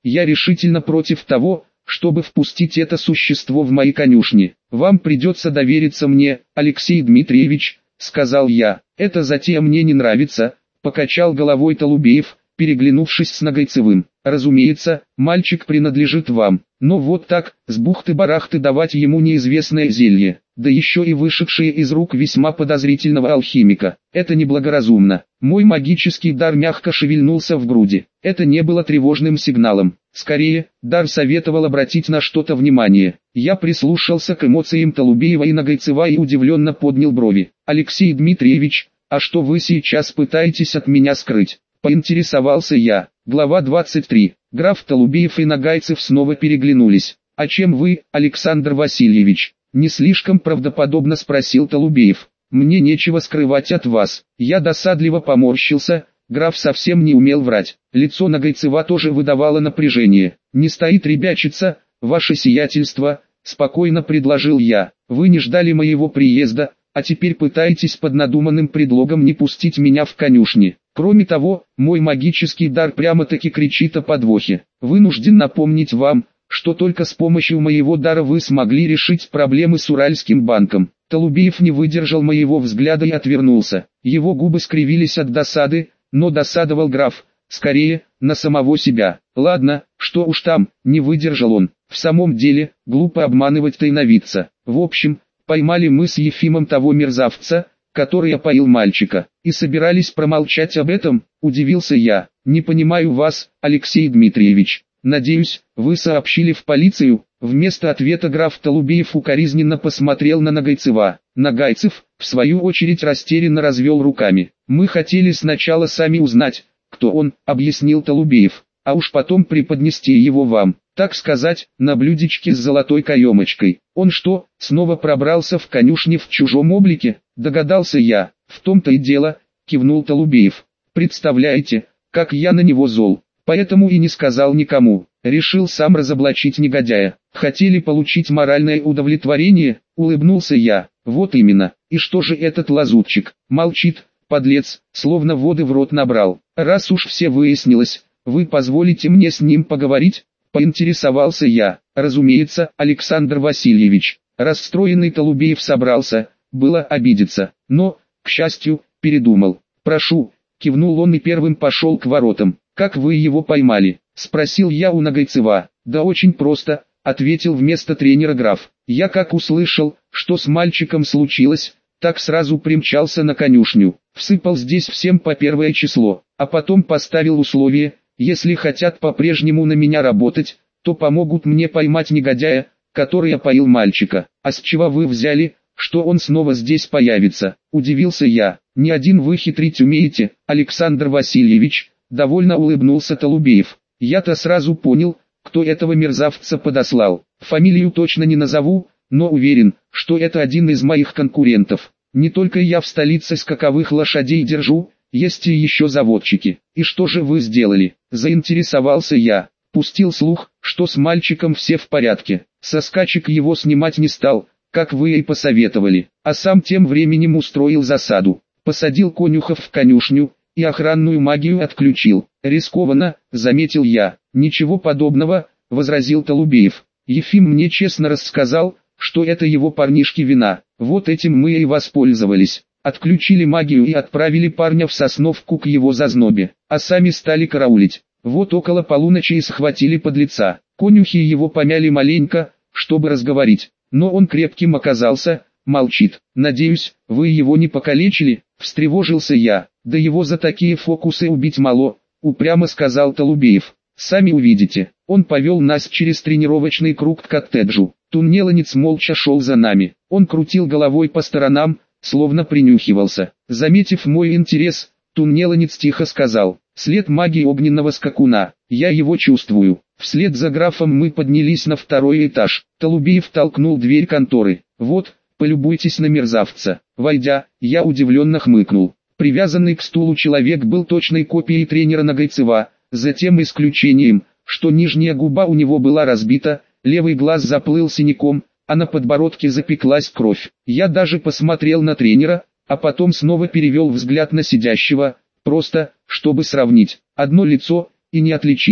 я решительно против того, чтобы впустить это существо в мои конюшни. Вам придется довериться мне, Алексей Дмитриевич, сказал я. Эта затея мне не нравится, покачал головой Толубеев, переглянувшись с Нагайцевым. Разумеется, мальчик принадлежит вам, но вот так, с бухты-барахты давать ему неизвестное зелье, да еще и вышедшее из рук весьма подозрительного алхимика, это неблагоразумно. Мой магический дар мягко шевельнулся в груди. Это не было тревожным сигналом. Скорее, дар советовал обратить на что-то внимание. Я прислушался к эмоциям Толубеева и Нагайцева и удивленно поднял брови. Алексей Дмитриевич, а что вы сейчас пытаетесь от меня скрыть? Поинтересовался я. Глава 23. Граф Толубеев и Нагайцев снова переглянулись. «А чем вы, Александр Васильевич?» Не слишком правдоподобно спросил Толубеев. «Мне нечего скрывать от вас». Я досадливо поморщился. Граф совсем не умел врать. Лицо Нагайцева тоже выдавало напряжение. «Не стоит ребячиться, ваше сиятельство», — спокойно предложил я. «Вы не ждали моего приезда, а теперь пытаетесь под надуманным предлогом не пустить меня в конюшни. Кроме того, мой магический дар прямо-таки кричит о подвохе. Вынужден напомнить вам, что только с помощью моего дара вы смогли решить проблемы с Уральским банком». Толубеев не выдержал моего взгляда и отвернулся. Его губы скривились от досады, но досадовал граф, скорее, на самого себя. «Ладно, что уж там», не выдержал он. «В самом деле, глупо обманывать тайновидца. В общем, поймали мы с Ефимом того мерзавца, который опоил мальчика, и собирались промолчать об этом», удивился я. «Не понимаю вас, Алексей Дмитриевич. Надеюсь, вы сообщили в полицию?» Вместо ответа граф Толубеев укоризненно посмотрел на Нагайцева. Нагайцев, в свою очередь, растерянно развел руками. «Мы хотели сначала сами узнать, кто он», объяснил Толубеев, «а уж потом преподнести его вам, так сказать, на блюдечке с золотой каемочкой». «Он что, снова пробрался в конюшни в чужом облике?» Догадался я. «В том-то и дело», кивнул Толубеев. «Представляете, как я на него зол. Поэтому и не сказал никому. Решил сам разоблачить негодяя. Хотели получить моральное удовлетворение?» Улыбнулся я. «Вот именно. И что же этот лазутчик? Молчит, подлец, словно воды в рот набрал. Раз уж все выяснилось, вы позволите мне с ним поговорить?» Поинтересовался я. «Разумеется, Александр Васильевич». Расстроенный Толубеев собрался было обидеться, но, к счастью, передумал. «Прошу», кивнул он и первым пошел к воротам. «Как вы его поймали?» спросил я у Нагайцева. «Да очень просто», ответил вместо тренера граф. «Я как услышал, что с мальчиком случилось, так сразу примчался на конюшню, всыпал здесь всем по 1 число, а потом поставил условие: если хотят по-прежнему на меня работать, то помогут мне поймать негодяя, который опоил мальчика». «А с чего вы взяли, что он снова здесь появится?» удивился я. «Не один вы хитрить умеете, Александр Васильевич», довольно улыбнулся Толубеев. «Я-то сразу понял, кто этого мерзавца подослал. Фамилию точно не назову, но уверен, что это один из моих конкурентов. Не только я в столице скаковых лошадей держу, есть и еще заводчики». «И что же вы сделали?» заинтересовался я. «Пустил слух, что с мальчиком все в порядке. Со скачек его снимать не стал, как вы и посоветовали, а сам тем временем устроил засаду. Посадил конюхов в конюшню и охранную магию отключил». «Рискованно», заметил я. «Ничего подобного», возразил Толубеев. «Ефим мне честно рассказал, что это его парнишки вина. Вот этим мы и воспользовались. Отключили магию и отправили парня в Сосновку к его зазнобе, а сами стали караулить. Вот около полуночи и схватили подлеца. Конюхи его помяли маленько, чтобы разговорить, но он крепким оказался, молчит. Надеюсь, вы его не покалечили?» встревожился я. «Да его за такие фокусы убить мало», упрямо сказал Толубеев. «Сами увидите». Он повел нас через тренировочный круг к коттеджу. Туннеланец молча шел за нами. Он крутил головой по сторонам, словно принюхивался. Заметив мой интерес, Туннеланец тихо сказал: «След магии огненного скакуна, я его чувствую». Вслед за графом мы поднялись на 2-й этаж. Толубеев толкнул дверь конторы. «Вот, полюбуйтесь на мерзавца». Войдя, я удивленно хмыкнул. Привязанный к стулу человек был точной копией тренера Нагайцева, за тем исключением, что нижняя губа у него была разбита, левый глаз заплыл синяком, а на подбородке запеклась кровь. Я даже посмотрел на тренера, а потом снова перевел взгляд на сидящего, просто, чтобы сравнить. Одно лицо, и не отличишь, кто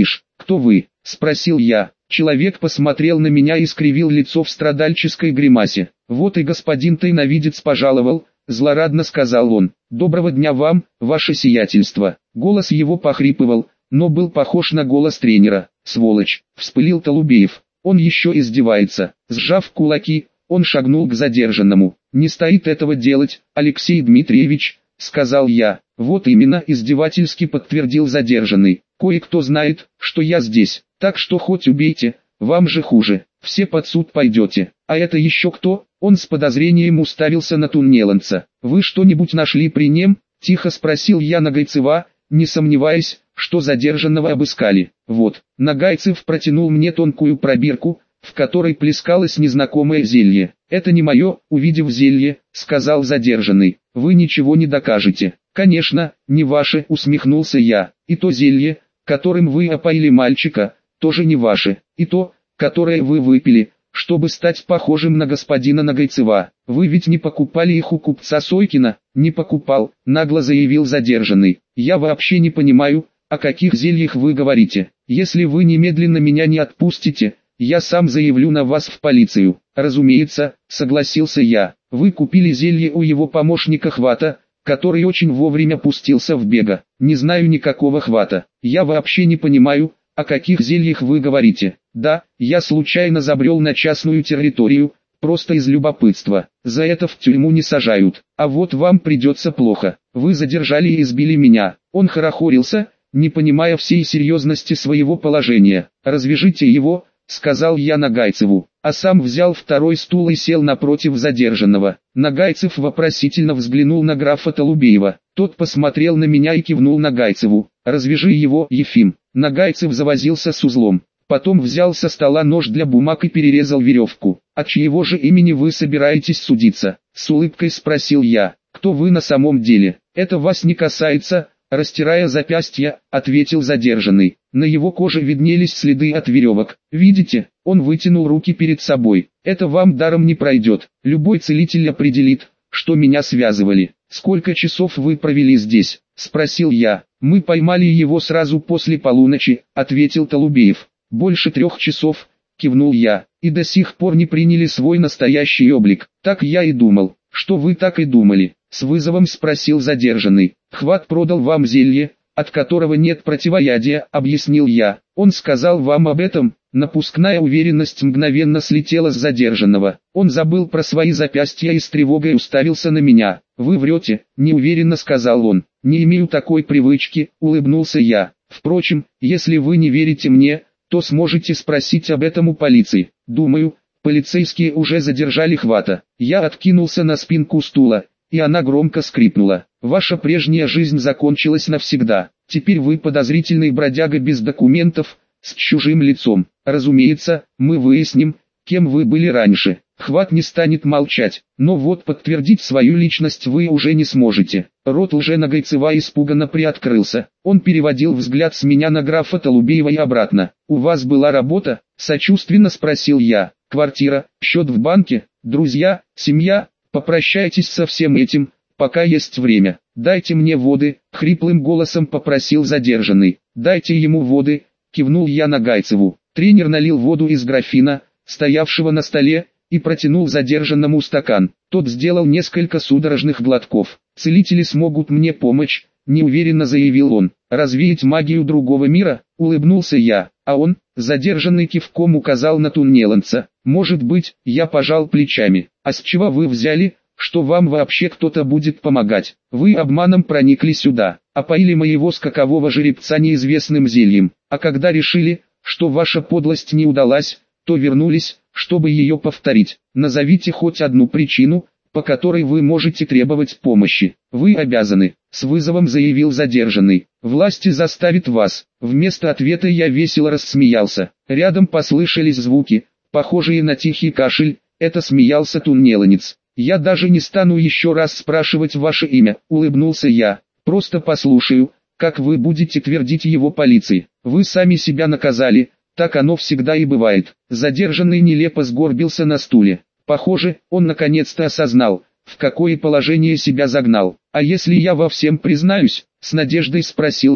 кто вы?» – спросил я. Человек посмотрел на меня и скривил лицо в страдальческой гримасе. «Вот и господин тайновидец пожаловал», – злорадно сказал он. «Доброго дня вам, ваше сиятельство». Голос его похрипывал, но был похож на голос тренера. «Сволочь!» – вспылил Толубеев. «Он еще издевается». Сжав кулаки, он шагнул к задержанному. «Не стоит этого делать, Алексей Дмитриевич», – сказал я. «Вот именно», – издевательски подтвердил задержанный. «Кое-кто знает, что я здесь, так что хоть убейте, вам же хуже, все под суд пойдете». «А это еще кто?» Он с подозрением уставился на Туннеланца. «Вы что-нибудь нашли при нем?» – тихо спросил я Нагайцева, не сомневаясь, что задержанного обыскали. «Вот». Нагайцев протянул мне тонкую пробирку, в которой плескалось незнакомое зелье. «Это не мое», — увидев зелье, сказал задержанный. «Вы ничего не докажете». «Конечно, не ваше», — усмехнулся я. «И то зелье, которым вы опоили мальчика, тоже не ваше. И то, которое вы выпили, чтобы стать похожим на господина Нагайцева. Вы ведь не покупали их у купца Сойкина?» «Не покупал», — нагло заявил задержанный. «Я вообще не понимаю, о каких зельях вы говорите. Если вы немедленно меня не отпустите, я сам заявлю на вас в полицию». «Разумеется», — согласился я. «Вы купили зелье у его помощника Хвата, который очень вовремя пустился в бега». «Не знаю никакого Хвата. Я вообще не понимаю, о каких зельях вы говорите». «Да, я случайно забрел на частную территорию, просто из любопытства. За это в тюрьму не сажают. А вот вам придется плохо. Вы задержали и избили меня». Он хорохорился, не понимая всей серьезности своего положения. «Развяжите его», — сказал я Нагайцеву, а сам взял второй стул и сел напротив задержанного. Нагайцев вопросительно взглянул на графа Толубеева. Тот посмотрел на меня и кивнул Нагайцеву. «Развяжи его, Ефим». Нагайцев завозился с узлом. Потом взял со стола нож для бумаг и перерезал веревку. «От чьего же имени вы собираетесь судиться?» — с улыбкой спросил я. «Кто вы на самом деле? Это вас не касается», — растирая запястья, ответил задержанный. На его коже виднелись следы от веревок. «Видите?» — он вытянул руки перед собой. «Это вам даром не пройдет. Любой целитель определит, что меня связывали». «Сколько часов вы провели здесь?» — спросил я. «Мы поймали его сразу после полуночи», — ответил Толубеев. «Больше 3 часов», — кивнул я, — «и до сих пор не приняли свой настоящий облик». «Так я и думал». «Что вы так и думали?» — с вызовом спросил задержанный. «Хват продал вам зелье, от которого нет противоядия», — объяснил я. «Он сказал вам об этом?» Напускная уверенность мгновенно слетела с задержанного. Он забыл про свои запястья и с тревогой уставился на меня. «Вы врете», — неуверенно сказал он. «Не имею такой привычки», — улыбнулся я. «Впрочем, если вы не верите мне, то сможете спросить об этом у полиции. Думаю, полицейские уже задержали Хвата». Я откинулся на спинку стула, и она громко скрипнула. «Ваша прежняя жизнь закончилась навсегда. Теперь вы подозрительный бродяга без документов, с чужим лицом. Разумеется, мы выясним, кем вы были раньше». Хват не станет молчать, но вот подтвердить свою личность вы уже не сможете. Рот лже-Нагайцева испуганно приоткрылся. Он переводил взгляд с меня на графа Толубеева и обратно. «У вас была работа?» — сочувственно спросил я. «Квартира, счет в банке, друзья, семья? Попрощайтесь со всем этим, пока есть время. Дайте мне воды», — хриплым голосом попросил задержанный. «Дайте ему воды», — кивнул я Нагайцеву. Тренер налил воду из графина, стоявшего на столе, и протянул задержанному стакан. Тот сделал несколько судорожных глотков. «Целители смогут мне помочь», — неуверенно заявил он. «Развеять магию другого мира?» — улыбнулся я. А он, задержанный, кивком указал на Туннеланца. «Может быть», — я пожал плечами. «А с чего вы взяли, что вам вообще кто-то будет помогать? Вы обманом проникли сюда, опоили моего скакового жеребца неизвестным зельем, а когда решили, что ваша подлость не удалась, то вернулись, чтобы ее повторить. Назовите хоть одну причину, по которой вы можете требовать помощи. Вы обязаны», — с вызовом заявил задержанный. «Власти заставят вас». Вместо ответа я весело рассмеялся. Рядом послышались звуки, похожие на тихий кашель. Это смеялся Туннеланец. «Я даже не стану еще раз спрашивать ваше имя», — улыбнулся я. «Просто послушаю, как вы будете твердить его полиции. Вы сами себя наказали. Так оно всегда и бывает». Задержанный нелепо сгорбился на стуле. Похоже, он наконец-то осознал, в какое положение себя загнал. «А если я во всем признаюсь?» — с надеждой спросил он.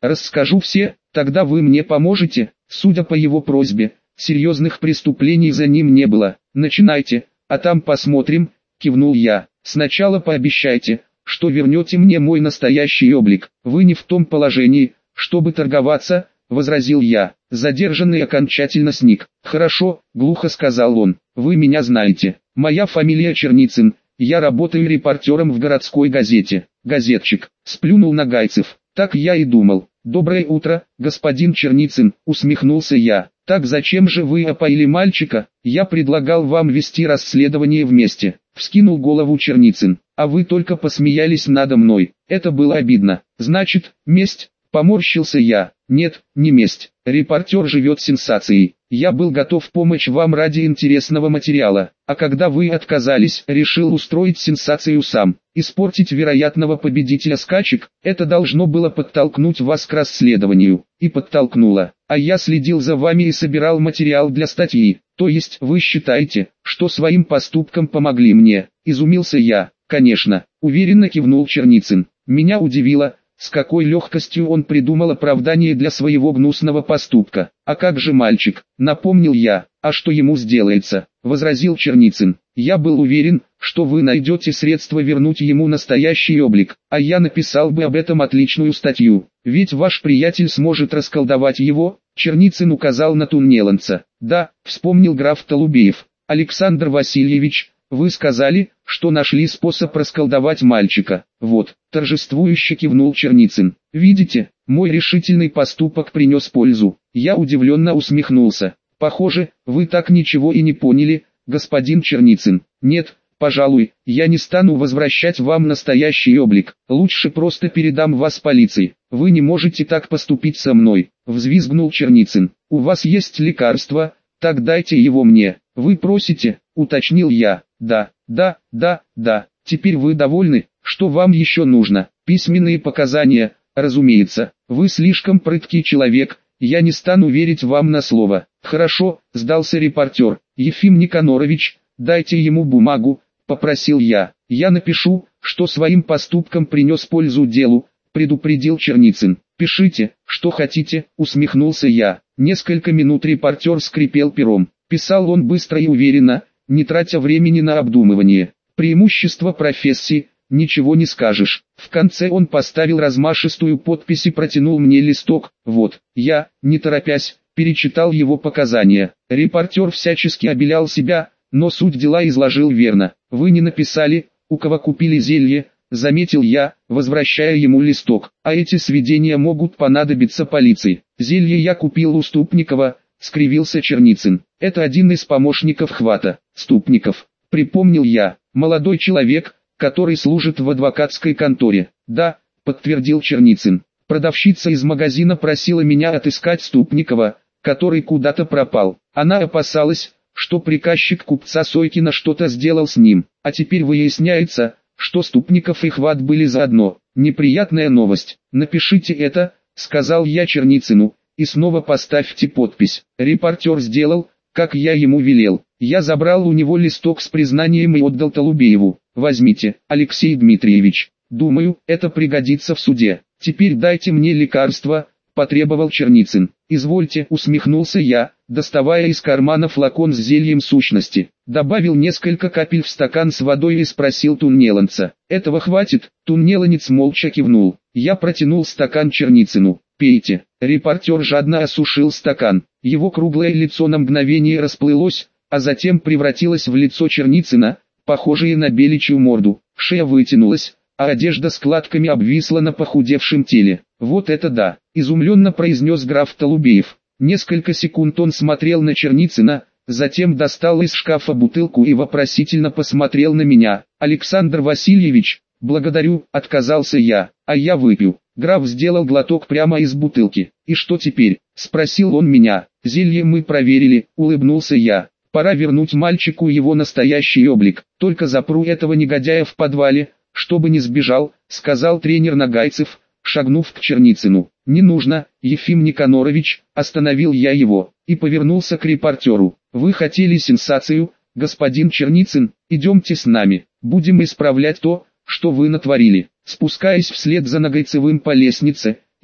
расскажу все, тогда вы мне поможете. Судя по его просьбе, серьезных преступлений за ним не было. Начинайте, а там посмотрим, кивнул я. Сначала пообещайте, что вернете мне мой настоящий облик. Вы не в том положении, чтобы торговаться, возразил я. Задержанный окончательно сник. Хорошо, глухо сказал он. Вы меня знаете. Моя фамилия Черницын. Я работаю репортером в городской газете. Газетчик. Сплюнул Нагайцев. Так я и думал. Доброе утро, господин Черницын, усмехнулся я. Так зачем же вы опоили мальчика? Я предлагал вам вести расследование вместе. Вскинул голову Черницын. А вы только посмеялись надо мной. Это было обидно. Значит, месть? Поморщился я. Нет, не месть. Репортер живет сенсацией. Я был готов помочь вам ради интересного материала. А когда вы отказались, решил устроить сенсацию сам. Испортить вероятного победителя скачек, это должно было подтолкнуть вас к расследованию. И подтолкнуло. А я следил за вами и собирал материал для статьи. То есть вы считаете, что своим поступком помогли мне? Изумился я. Конечно, уверенно кивнул Черницын. Меня удивило, с какой легкостью он придумал оправдание для своего гнусного поступка. А как же мальчик, напомнил я. А что ему сделается, возразил Черницын. Я был уверен, что вы найдете средства вернуть ему настоящий облик, а я написал бы об этом отличную статью. Ведь ваш приятель сможет расколдовать его. Черницын указал на Туннеланца. Да, вспомнил граф Толубеев. Александр Васильевич, вы сказали, что нашли способ расколдовать мальчика. Вот, торжествующе кивнул Черницын. Видите, мой решительный поступок принес пользу. Я удивленно усмехнулся. Похоже, вы так ничего и не поняли, господин Черницын. Нет, пожалуй, я не стану возвращать вам настоящий облик. Лучше просто передам вас полиции. Вы не можете так поступить со мной, взвизгнул Черницын. У вас есть лекарство, так дайте его мне. Вы просите, уточнил я. Да. Теперь вы довольны? Что вам еще нужно? Письменные показания, разумеется. Вы слишком прыткий человек, я не стану верить вам на слово. Хорошо, сдался репортер. Ефим Никанорович, дайте ему бумагу, попросил я. Я напишу, что своим поступком принес пользу делу, предупредил Черницын. Пишите, что хотите, усмехнулся я. Несколько минут репортер скрипел пером. Писал он быстро и уверенно, не тратя времени на обдумывание. Преимущество профессии, ничего не скажешь. В конце он поставил размашистую подпись и протянул мне листок. Вот, я, не торопясь, перечитал его показания. Репортер всячески обелял себя, но суть дела изложил верно. Вы не написали, у кого купили зелье, заметил я, возвращая ему листок. А эти сведения могут понадобиться полиции. Зелье я купил у Ступникова, скривился Черницын. Это один из помощников Хвата. Ступников, припомнил я, молодой человек, который служит в адвокатской конторе. Да, подтвердил Черницын. Продавщица из магазина просила меня отыскать Ступникова, который куда-то пропал. Она опасалась, что приказчик купца Сойкина что-то сделал с ним. А теперь выясняется, что Ступников и Хват были заодно. Неприятная новость. Напишите это, сказал я Черницыну, и снова поставьте подпись. Репортер сделал, как я ему велел. Я забрал у него листок с признанием и отдал Толубееву. Возьмите, Алексей Дмитриевич. Думаю, это пригодится в суде. Теперь дайте мне лекарство, потребовал Черницын. Извольте, усмехнулся я, доставая из кармана флакон с зельем сущности. Добавил несколько капель в стакан с водой и спросил Туннеланца. Этого хватит? Туннеланец молча кивнул. Я протянул стакан Черницыну. Пейте. Репортер жадно осушил стакан. Его круглое лицо на мгновение расплылось, а затем превратилось в лицо Черницына, похожее на беличью морду. Шея вытянулась, а одежда складками обвисла на похудевшем теле. Вот это да, изумленно произнес граф Толубеев. Несколько секунд он смотрел на Черницына, затем достал из шкафа бутылку и вопросительно посмотрел на меня. Александр Васильевич, благодарю, отказался я, а я выпью. Граф сделал глоток прямо из бутылки. И что теперь? Спросил он меня. Зелье мы проверили, улыбнулся я. Пора вернуть мальчику его настоящий облик. Только запру этого негодяя в подвале, чтобы не сбежал, сказал тренер Нагайцев, шагнув к Черницыну. Не нужно, Ефим Никанорович, остановил я его, и повернулся к репортеру. Вы хотели сенсацию, господин Черницын, идемте с нами, будем исправлять то, что вы натворили. Спускаясь вслед за Нагайцевым по лестнице,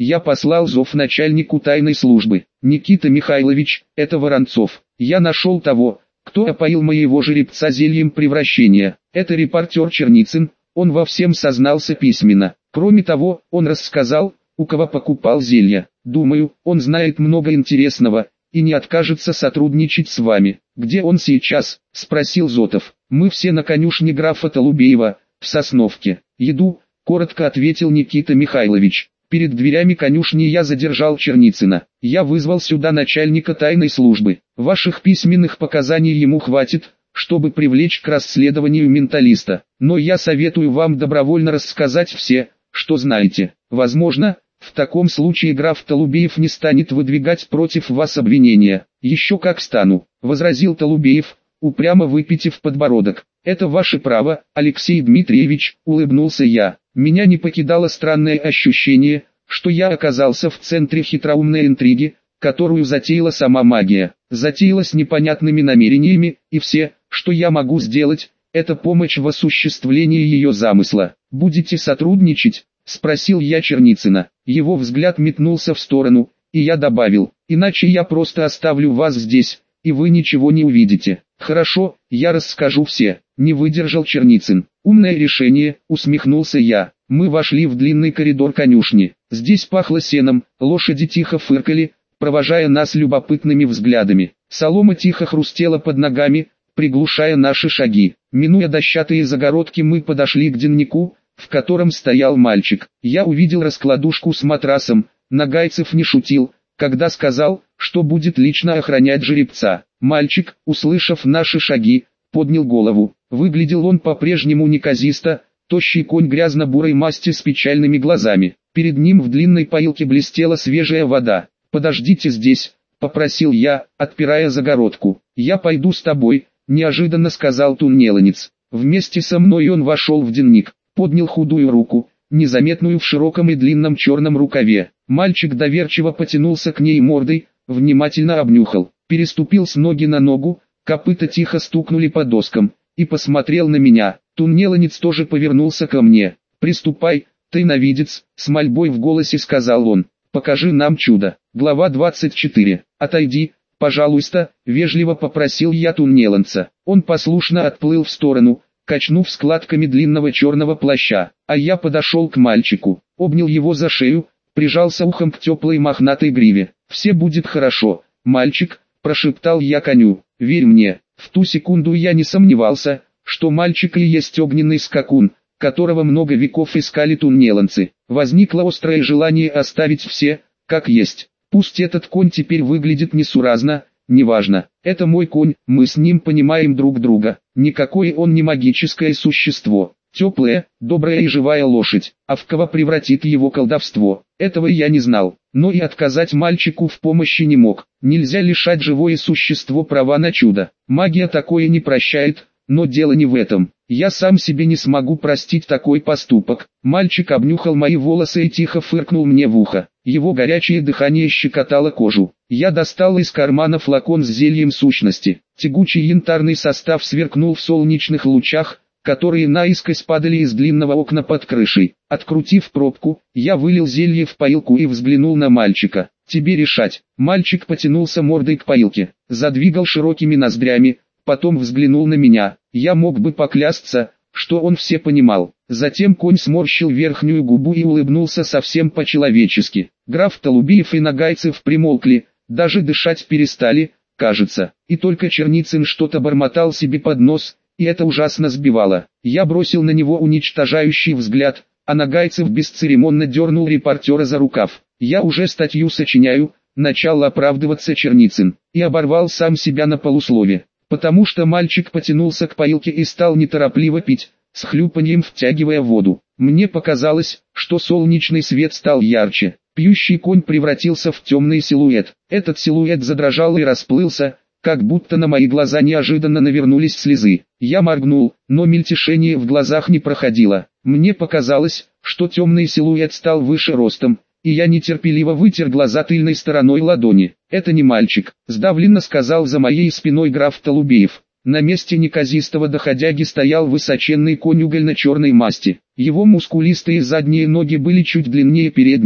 Я послал зов начальнику тайной службы. Никита Михайлович, это Воронцов. Я нашел того, кто опоил моего жеребца зельем превращения. Это репортер Черницын, он во всем сознался письменно. Кроме того, он рассказал, у кого покупал зелья. Думаю, он знает много интересного и не откажется сотрудничать с вами. Где он сейчас? Спросил Зотов. Мы все на конюшне графа Толубеева, в Сосновке. Еду, коротко ответил Никита Михайлович. Перед дверями конюшни я задержал Черницына. Я вызвал сюда начальника тайной службы. Ваших письменных показаний ему хватит, чтобы привлечь к расследованию менталиста. Но я советую вам добровольно рассказать все, что знаете. Возможно, в таком случае граф Толубеев не станет выдвигать против вас обвинения. Еще как стану, возразил Толубеев, упрямо выпитив подбородок. Это ваше право, Алексей Дмитриевич, улыбнулся я. Меня не покидало странное ощущение, что я оказался в центре хитроумной интриги, которую затеяла сама магия. Затеяла с непонятными намерениями, и все, что я могу сделать, это помощь в осуществлении ее замысла. Будете сотрудничать? Спросил я Черницына. Его взгляд метнулся в сторону, и я добавил, иначе я просто оставлю вас здесь, и вы ничего не увидите. Хорошо, я расскажу все. Не выдержал Черницын. Умное решение, усмехнулся я. Мы вошли в длинный коридор конюшни. Здесь пахло сеном, лошади тихо фыркали, провожая нас любопытными взглядами. Солома тихо хрустела под ногами, приглушая наши шаги. Минуя дощатые загородки, мы подошли к деннику, в котором стоял мальчик. Я увидел раскладушку с матрасом. Нагайцев не шутил, когда сказал, что будет лично охранять жеребца. Мальчик, услышав наши шаги, поднял голову. Выглядел он по-прежнему неказисто, тощий конь грязно-бурой масти с печальными глазами. Перед ним в длинной поилке блестела свежая вода. «Подождите здесь», — попросил я, отпирая загородку. «Я пойду с тобой», — неожиданно сказал туннеланец. Вместе со мной он вошел в денник, поднял худую руку, незаметную в широком и длинном черном рукаве. Мальчик доверчиво потянулся к ней мордой, внимательно обнюхал, переступил с ноги на ногу, копыта тихо стукнули по доскам, и посмотрел на меня. Туннеланец тоже повернулся ко мне. «Приступай, тайновидец», — с мольбой в голосе сказал он. «Покажи нам чудо». Глава 24. «Отойди, пожалуйста», — вежливо попросил я туннеланца. Он послушно отплыл в сторону, качнув складками длинного черного плаща. А я подошел к мальчику, обнял его за шею, прижался ухом к теплой мохнатой гриве. «Все будет хорошо, мальчик», — прошептал я коню. «Верь мне». В ту секунду я не сомневался, что мальчик и есть огненный скакун, которого много веков искали туннеланцы. Возникло острое желание оставить все, как есть. Пусть этот конь теперь выглядит несуразно, неважно. Это мой конь, мы с ним понимаем друг друга. Никакое он не магическое существо. Теплая, добрая и живая лошадь. А в кого превратит его колдовство? Этого я не знал. Но и отказать мальчику в помощи не мог. Нельзя лишать живое существо права на чудо. Магия такое не прощает, но дело не в этом. Я сам себе не смогу простить такой поступок. Мальчик обнюхал мои волосы и тихо фыркнул мне в ухо. Его горячее дыхание щекотало кожу. Я достал из кармана флакон с зельем сущности. Тягучий янтарный состав сверкнул в солнечных лучах, которые наискось падали из длинного окна под крышей. Открутив пробку, я вылил зелье в поилку и взглянул на мальчика. «Тебе решать». Мальчик потянулся мордой к поилке, задвигал широкими ноздрями, потом взглянул на меня. Я мог бы поклясться, что он все понимал. Затем конь сморщил верхнюю губу и улыбнулся совсем по-человечески. Граф Толубеев и Нагайцев примолкли, даже дышать перестали, кажется. И только Черницын что-то бормотал себе под нос, и это ужасно сбивало. Я бросил на него уничтожающий взгляд, а Нагайцев бесцеремонно дернул репортера за рукав. «Я уже статью сочиняю», — начал оправдываться Черницын, и оборвал сам себя на полуслове. Потому что мальчик потянулся к поилке и стал неторопливо пить, с хлюпаньем втягивая воду. Мне показалось, что солнечный свет стал ярче. Пьющий конь превратился в темный силуэт. Этот силуэт задрожал и расплылся, как будто на мои глаза неожиданно навернулись слезы. Я моргнул, но мельтешение в глазах не проходило. Мне показалось, что темный силуэт стал выше ростом, и я нетерпеливо вытер глаза тыльной стороной ладони. «Это не мальчик», — сдавленно сказал за моей спиной граф Толубеев. На месте неказистого доходяги стоял высоченный конь угольно-черной масти. Его мускулистые задние ноги были чуть длиннее передних,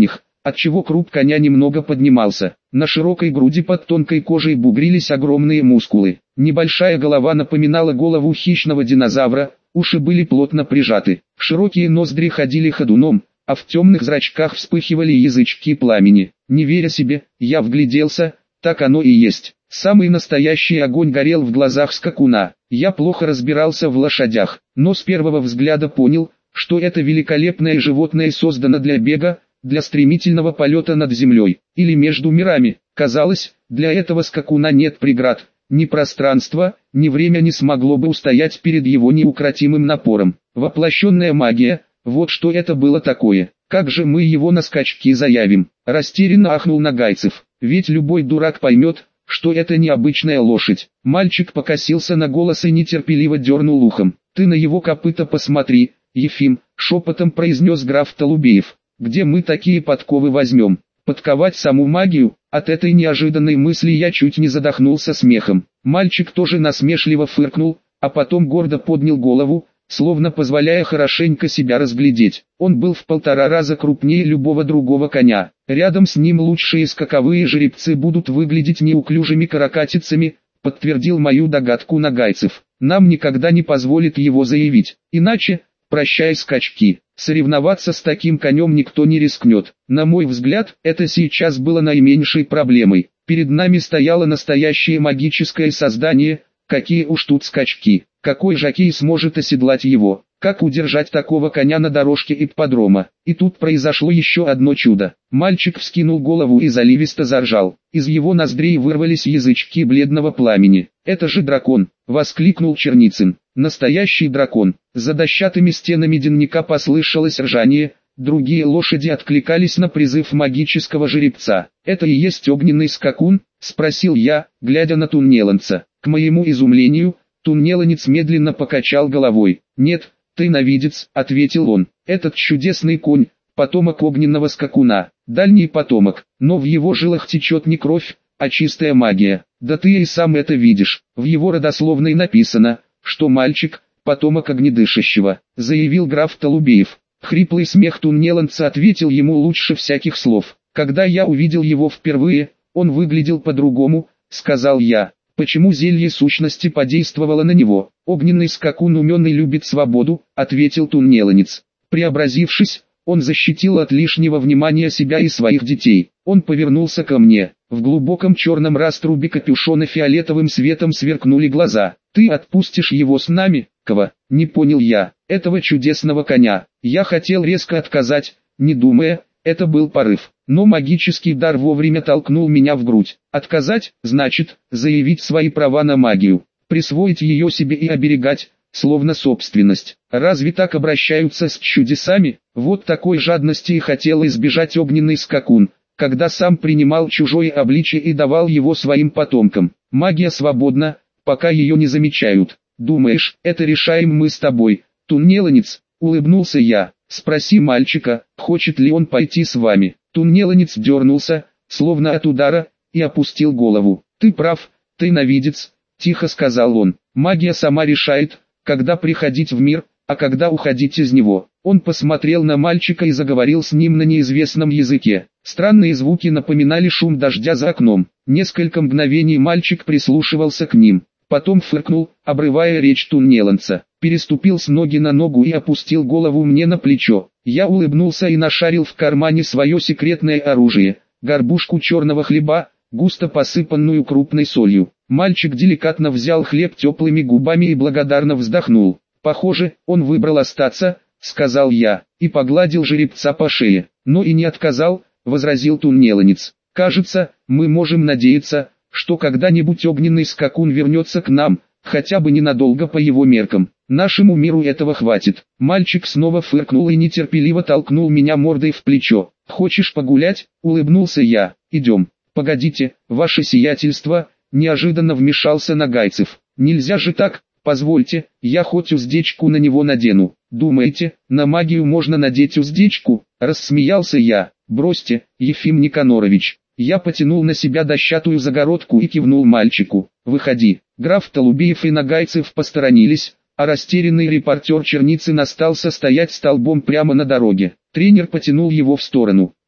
отчего круп коня немного поднимался. На широкой груди под тонкой кожей бугрились огромные мускулы. Небольшая голова напоминала голову хищного динозавра, уши были плотно прижаты. Широкие ноздри ходили ходуном, а в темных зрачках вспыхивали язычки пламени. Не веря себе, я вгляделся, так оно и есть. Самый настоящий огонь горел в глазах скакуна. Я плохо разбирался в лошадях, но с первого взгляда понял, что это великолепное животное создано для бега, для стремительного полета над землей, или между мирами. Казалось, для этого скакуна нет преград, ни пространства, ни время не смогло бы устоять перед его неукротимым напором. Воплощенная магия, вот что это было такое. Как же мы его на скачки заявим? Растерянно ахнул Нагайцев. Ведь любой дурак поймет, что это необычная лошадь. Мальчик покосился на голос и нетерпеливо дернул ухом. Ты на его копыта посмотри, Ефим, шепотом произнес граф Толубеев. Где мы такие подковы возьмем? Подковать саму магию? От этой неожиданной мысли я чуть не задохнулся смехом. Мальчик тоже насмешливо фыркнул, а потом гордо поднял голову, словно позволяя хорошенько себя разглядеть. Он был в 1,5 раза крупнее любого другого коня. Рядом с ним лучшие скаковые жеребцы будут выглядеть неуклюжими каракатицами, подтвердил мою догадку Нагайцев. Нам никогда не позволит его заявить. Иначе, прощай скачки, соревноваться с таким конем никто не рискнет. На мой взгляд, это сейчас было наименьшей проблемой. Перед нами стояло настоящее магическое создание, какие уж тут скачки. Какой жокей сможет оседлать его? Как удержать такого коня на дорожке ипподрома? И тут произошло еще одно чудо. Мальчик вскинул голову и заливисто заржал. Из его ноздрей вырвались язычки бледного пламени. «Это же дракон!» — воскликнул Черницын. «Настоящий дракон!» За дощатыми стенами денника послышалось ржание, другие лошади откликались на призыв магического жеребца. «Это и есть огненный скакун?» — спросил я, глядя на Туннеланца. К моему изумлению, Туннеланец медленно покачал головой. «Нет, ты навидец», — ответил он. «Этот чудесный конь, потомок огненного скакуна, дальний потомок, но в его жилах течет не кровь, а чистая магия. Да ты и сам это видишь. В его родословной написано, что мальчик — потомок огнедышащего», — заявил граф Толубеев. Хриплый смех Туннеланца ответил ему лучше всяких слов. «Когда я увидел его впервые, он выглядел по-другому», — сказал я. «Почему зелье сущности подействовало на него?» «Огненный скакун умен и любит свободу», — ответил Туннеланец. Преобразившись, он защитил от лишнего внимания себя и своих детей. Он повернулся ко мне. В глубоком черном раструбе капюшона фиолетовым светом сверкнули глаза. «Ты отпустишь его с нами, Кова?» Не понял я. «Этого чудесного коня». Я хотел резко отказать, не думая, это был порыв. Но магический дар вовремя толкнул меня в грудь. Отказать, значит, заявить свои права на магию. Присвоить ее себе и оберегать, словно собственность. Разве так обращаются с чудесами? Вот такой жадности и хотел избежать огненный скакун, когда сам принимал чужое обличие и давал его своим потомкам. Магия свободна, пока ее не замечают. Думаешь, это решаем мы с тобой, Туннеланец? Улыбнулся я. Спроси мальчика, хочет ли он пойти с вами. Туннеланец дернулся, словно от удара, и опустил голову. «Ты прав, ты навидец», — тихо сказал он. «Магия сама решает, когда приходить в мир, а когда уходить из него». Он посмотрел на мальчика и заговорил с ним на неизвестном языке. Странные звуки напоминали шум дождя за окном. Несколько мгновений мальчик прислушивался к ним. Потом фыркнул, обрывая речь Туннеланца, переступил с ноги на ногу и опустил голову мне на плечо. Я улыбнулся и нашарил в кармане свое секретное оружие, горбушку черного хлеба, густо посыпанную крупной солью. Мальчик деликатно взял хлеб теплыми губами и благодарно вздохнул. «Похоже, он выбрал остаться», — сказал я, и погладил жеребца по шее. «Но и не отказал», — возразил Туннеланец. «Кажется, мы можем надеяться, что когда-нибудь огненный скакун вернется к нам, хотя бы ненадолго по его меркам. Нашему миру этого хватит». Мальчик снова фыркнул и нетерпеливо толкнул меня мордой в плечо. «Хочешь погулять?» — улыбнулся я. «Идем». «Погодите, ваше сиятельство», — неожиданно вмешался Нагайцев. «Нельзя же так, позвольте, я хоть уздечку на него надену». «Думаете, на магию можно надеть уздечку?» — рассмеялся я. «Бросьте, Ефим Никанорович». Я потянул на себя дощатую загородку и кивнул мальчику. «Выходи». Граф Толубеев и Нагайцев посторонились, а растерянный репортер Черницын остался стоять столбом прямо на дороге. Тренер потянул его в сторону.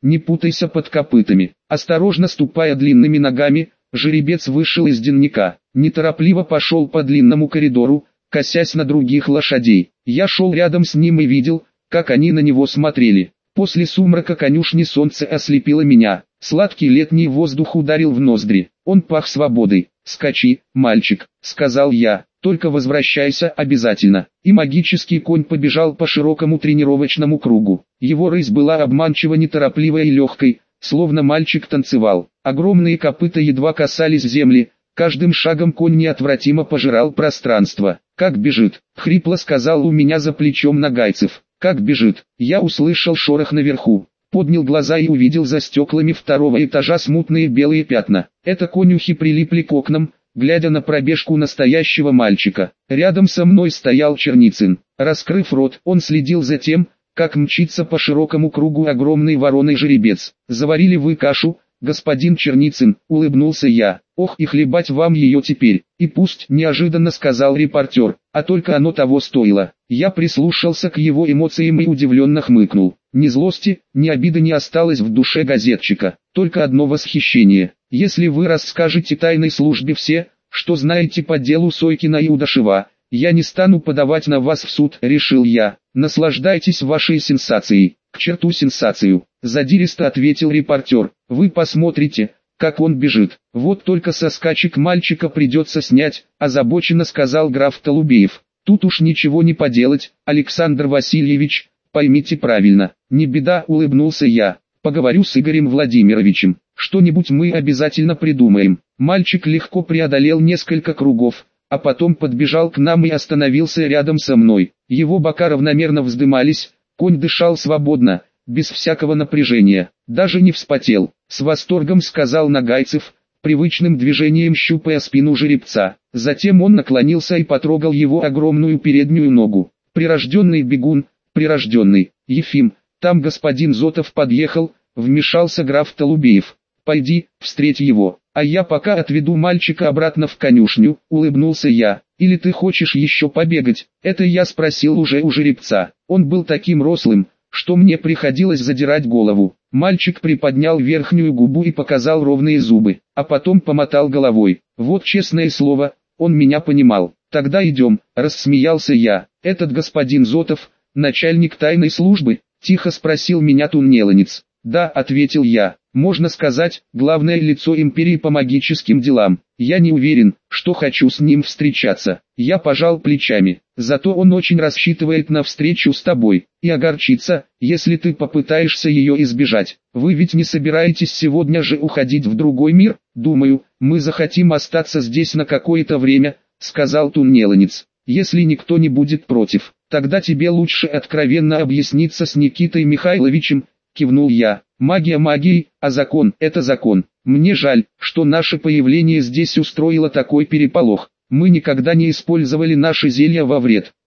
не путайся под копытами. Осторожно ступая длинными ногами, жеребец вышел из денника, неторопливо пошел по длинному коридору, косясь на других лошадей. Я шел рядом с ним и видел, как они на него смотрели. После сумрака конюшни солнце ослепило меня, сладкий летний воздух ударил в ноздри, он пах свободой. «Скачи, мальчик», — сказал я, — «только возвращайся обязательно». И магический конь побежал по широкому тренировочному кругу. Его рысь была обманчиво неторопливой и легкой, словно мальчик танцевал. Огромные копыта едва касались земли, каждым шагом конь неотвратимо пожирал пространство. «Как бежит», — хрипло сказал у меня за плечом Нагайцев. «Как бежит». Я услышал шорох наверху, поднял глаза и увидел за стеклами второго этажа смутные белые пятна. Это конюхи прилипли к окнам, глядя на пробежку настоящего мальчика. Рядом со мной стоял Черницын. Раскрыв рот, он следил за тем, как мчится по широкому кругу огромный вороной жеребец. «Заварили вы кашу, господин Черницын», — улыбнулся я. «Ох, и хлебать вам ее теперь». «И пусть», — неожиданно сказал репортер, — «а только оно того стоило». Я прислушался к его эмоциям и удивленно хмыкнул. Ни злости, ни обиды не осталось в душе газетчика, только одно восхищение. «Если вы расскажете тайной службе все, что знаете по делу Сойкина и Удашева, я не стану подавать на вас в суд», — решил я. «Наслаждайтесь вашей сенсацией». «К черту сенсацию», — задиристо ответил репортер. «Вы посмотрите, как он бежит. Вот только со скачек мальчика придется снять», — озабоченно сказал граф Толубеев. «Тут уж ничего не поделать, Александр Васильевич, поймите правильно». «Не беда», — улыбнулся я. «Поговорю с Игорем Владимировичем. Что-нибудь мы обязательно придумаем». Мальчик легко преодолел несколько кругов, а потом подбежал к нам и остановился рядом со мной. Его бока равномерно вздымались, конь дышал свободно, без всякого напряжения, даже не вспотел. «С восторгом», — сказал Нагайцев, привычным движением щупая спину жеребца. Затем он наклонился и потрогал его огромную переднюю ногу. «Прирожденный бегун, прирожденный. Ефим, там господин Зотов подъехал», — вмешался граф Толубеев. «Пойди, встреть его, а я пока отведу мальчика обратно в конюшню», — улыбнулся я. «Или ты хочешь еще побегать?» Это я спросил уже у жеребца. Он был таким рослым, что мне приходилось задирать голову. Мальчик приподнял верхнюю губу и показал ровные зубы, а потом помотал головой. Вот честное слово, он меня понимал. «Тогда идем», — рассмеялся я. «Этот господин Зотов, начальник тайной службы?» — тихо спросил меня туннеланец. «Да», — ответил я. «Можно сказать, главное лицо империи по магическим делам. Я не уверен, что хочу с ним встречаться». Я пожал плечами. «Зато он очень рассчитывает на встречу с тобой, и огорчится, если ты попытаешься ее избежать. Вы ведь не собираетесь сегодня же уходить в другой мир?» «Думаю, мы захотим остаться здесь на какое-то время», — сказал туннеланец. «Если никто не будет против, тогда тебе лучше откровенно объясниться с Никитой Михайловичем», — кивнул я. «Магия магией, а закон — это закон. Мне жаль, что наше появление здесь устроило такой переполох. Мы никогда не использовали наши зелья во вред.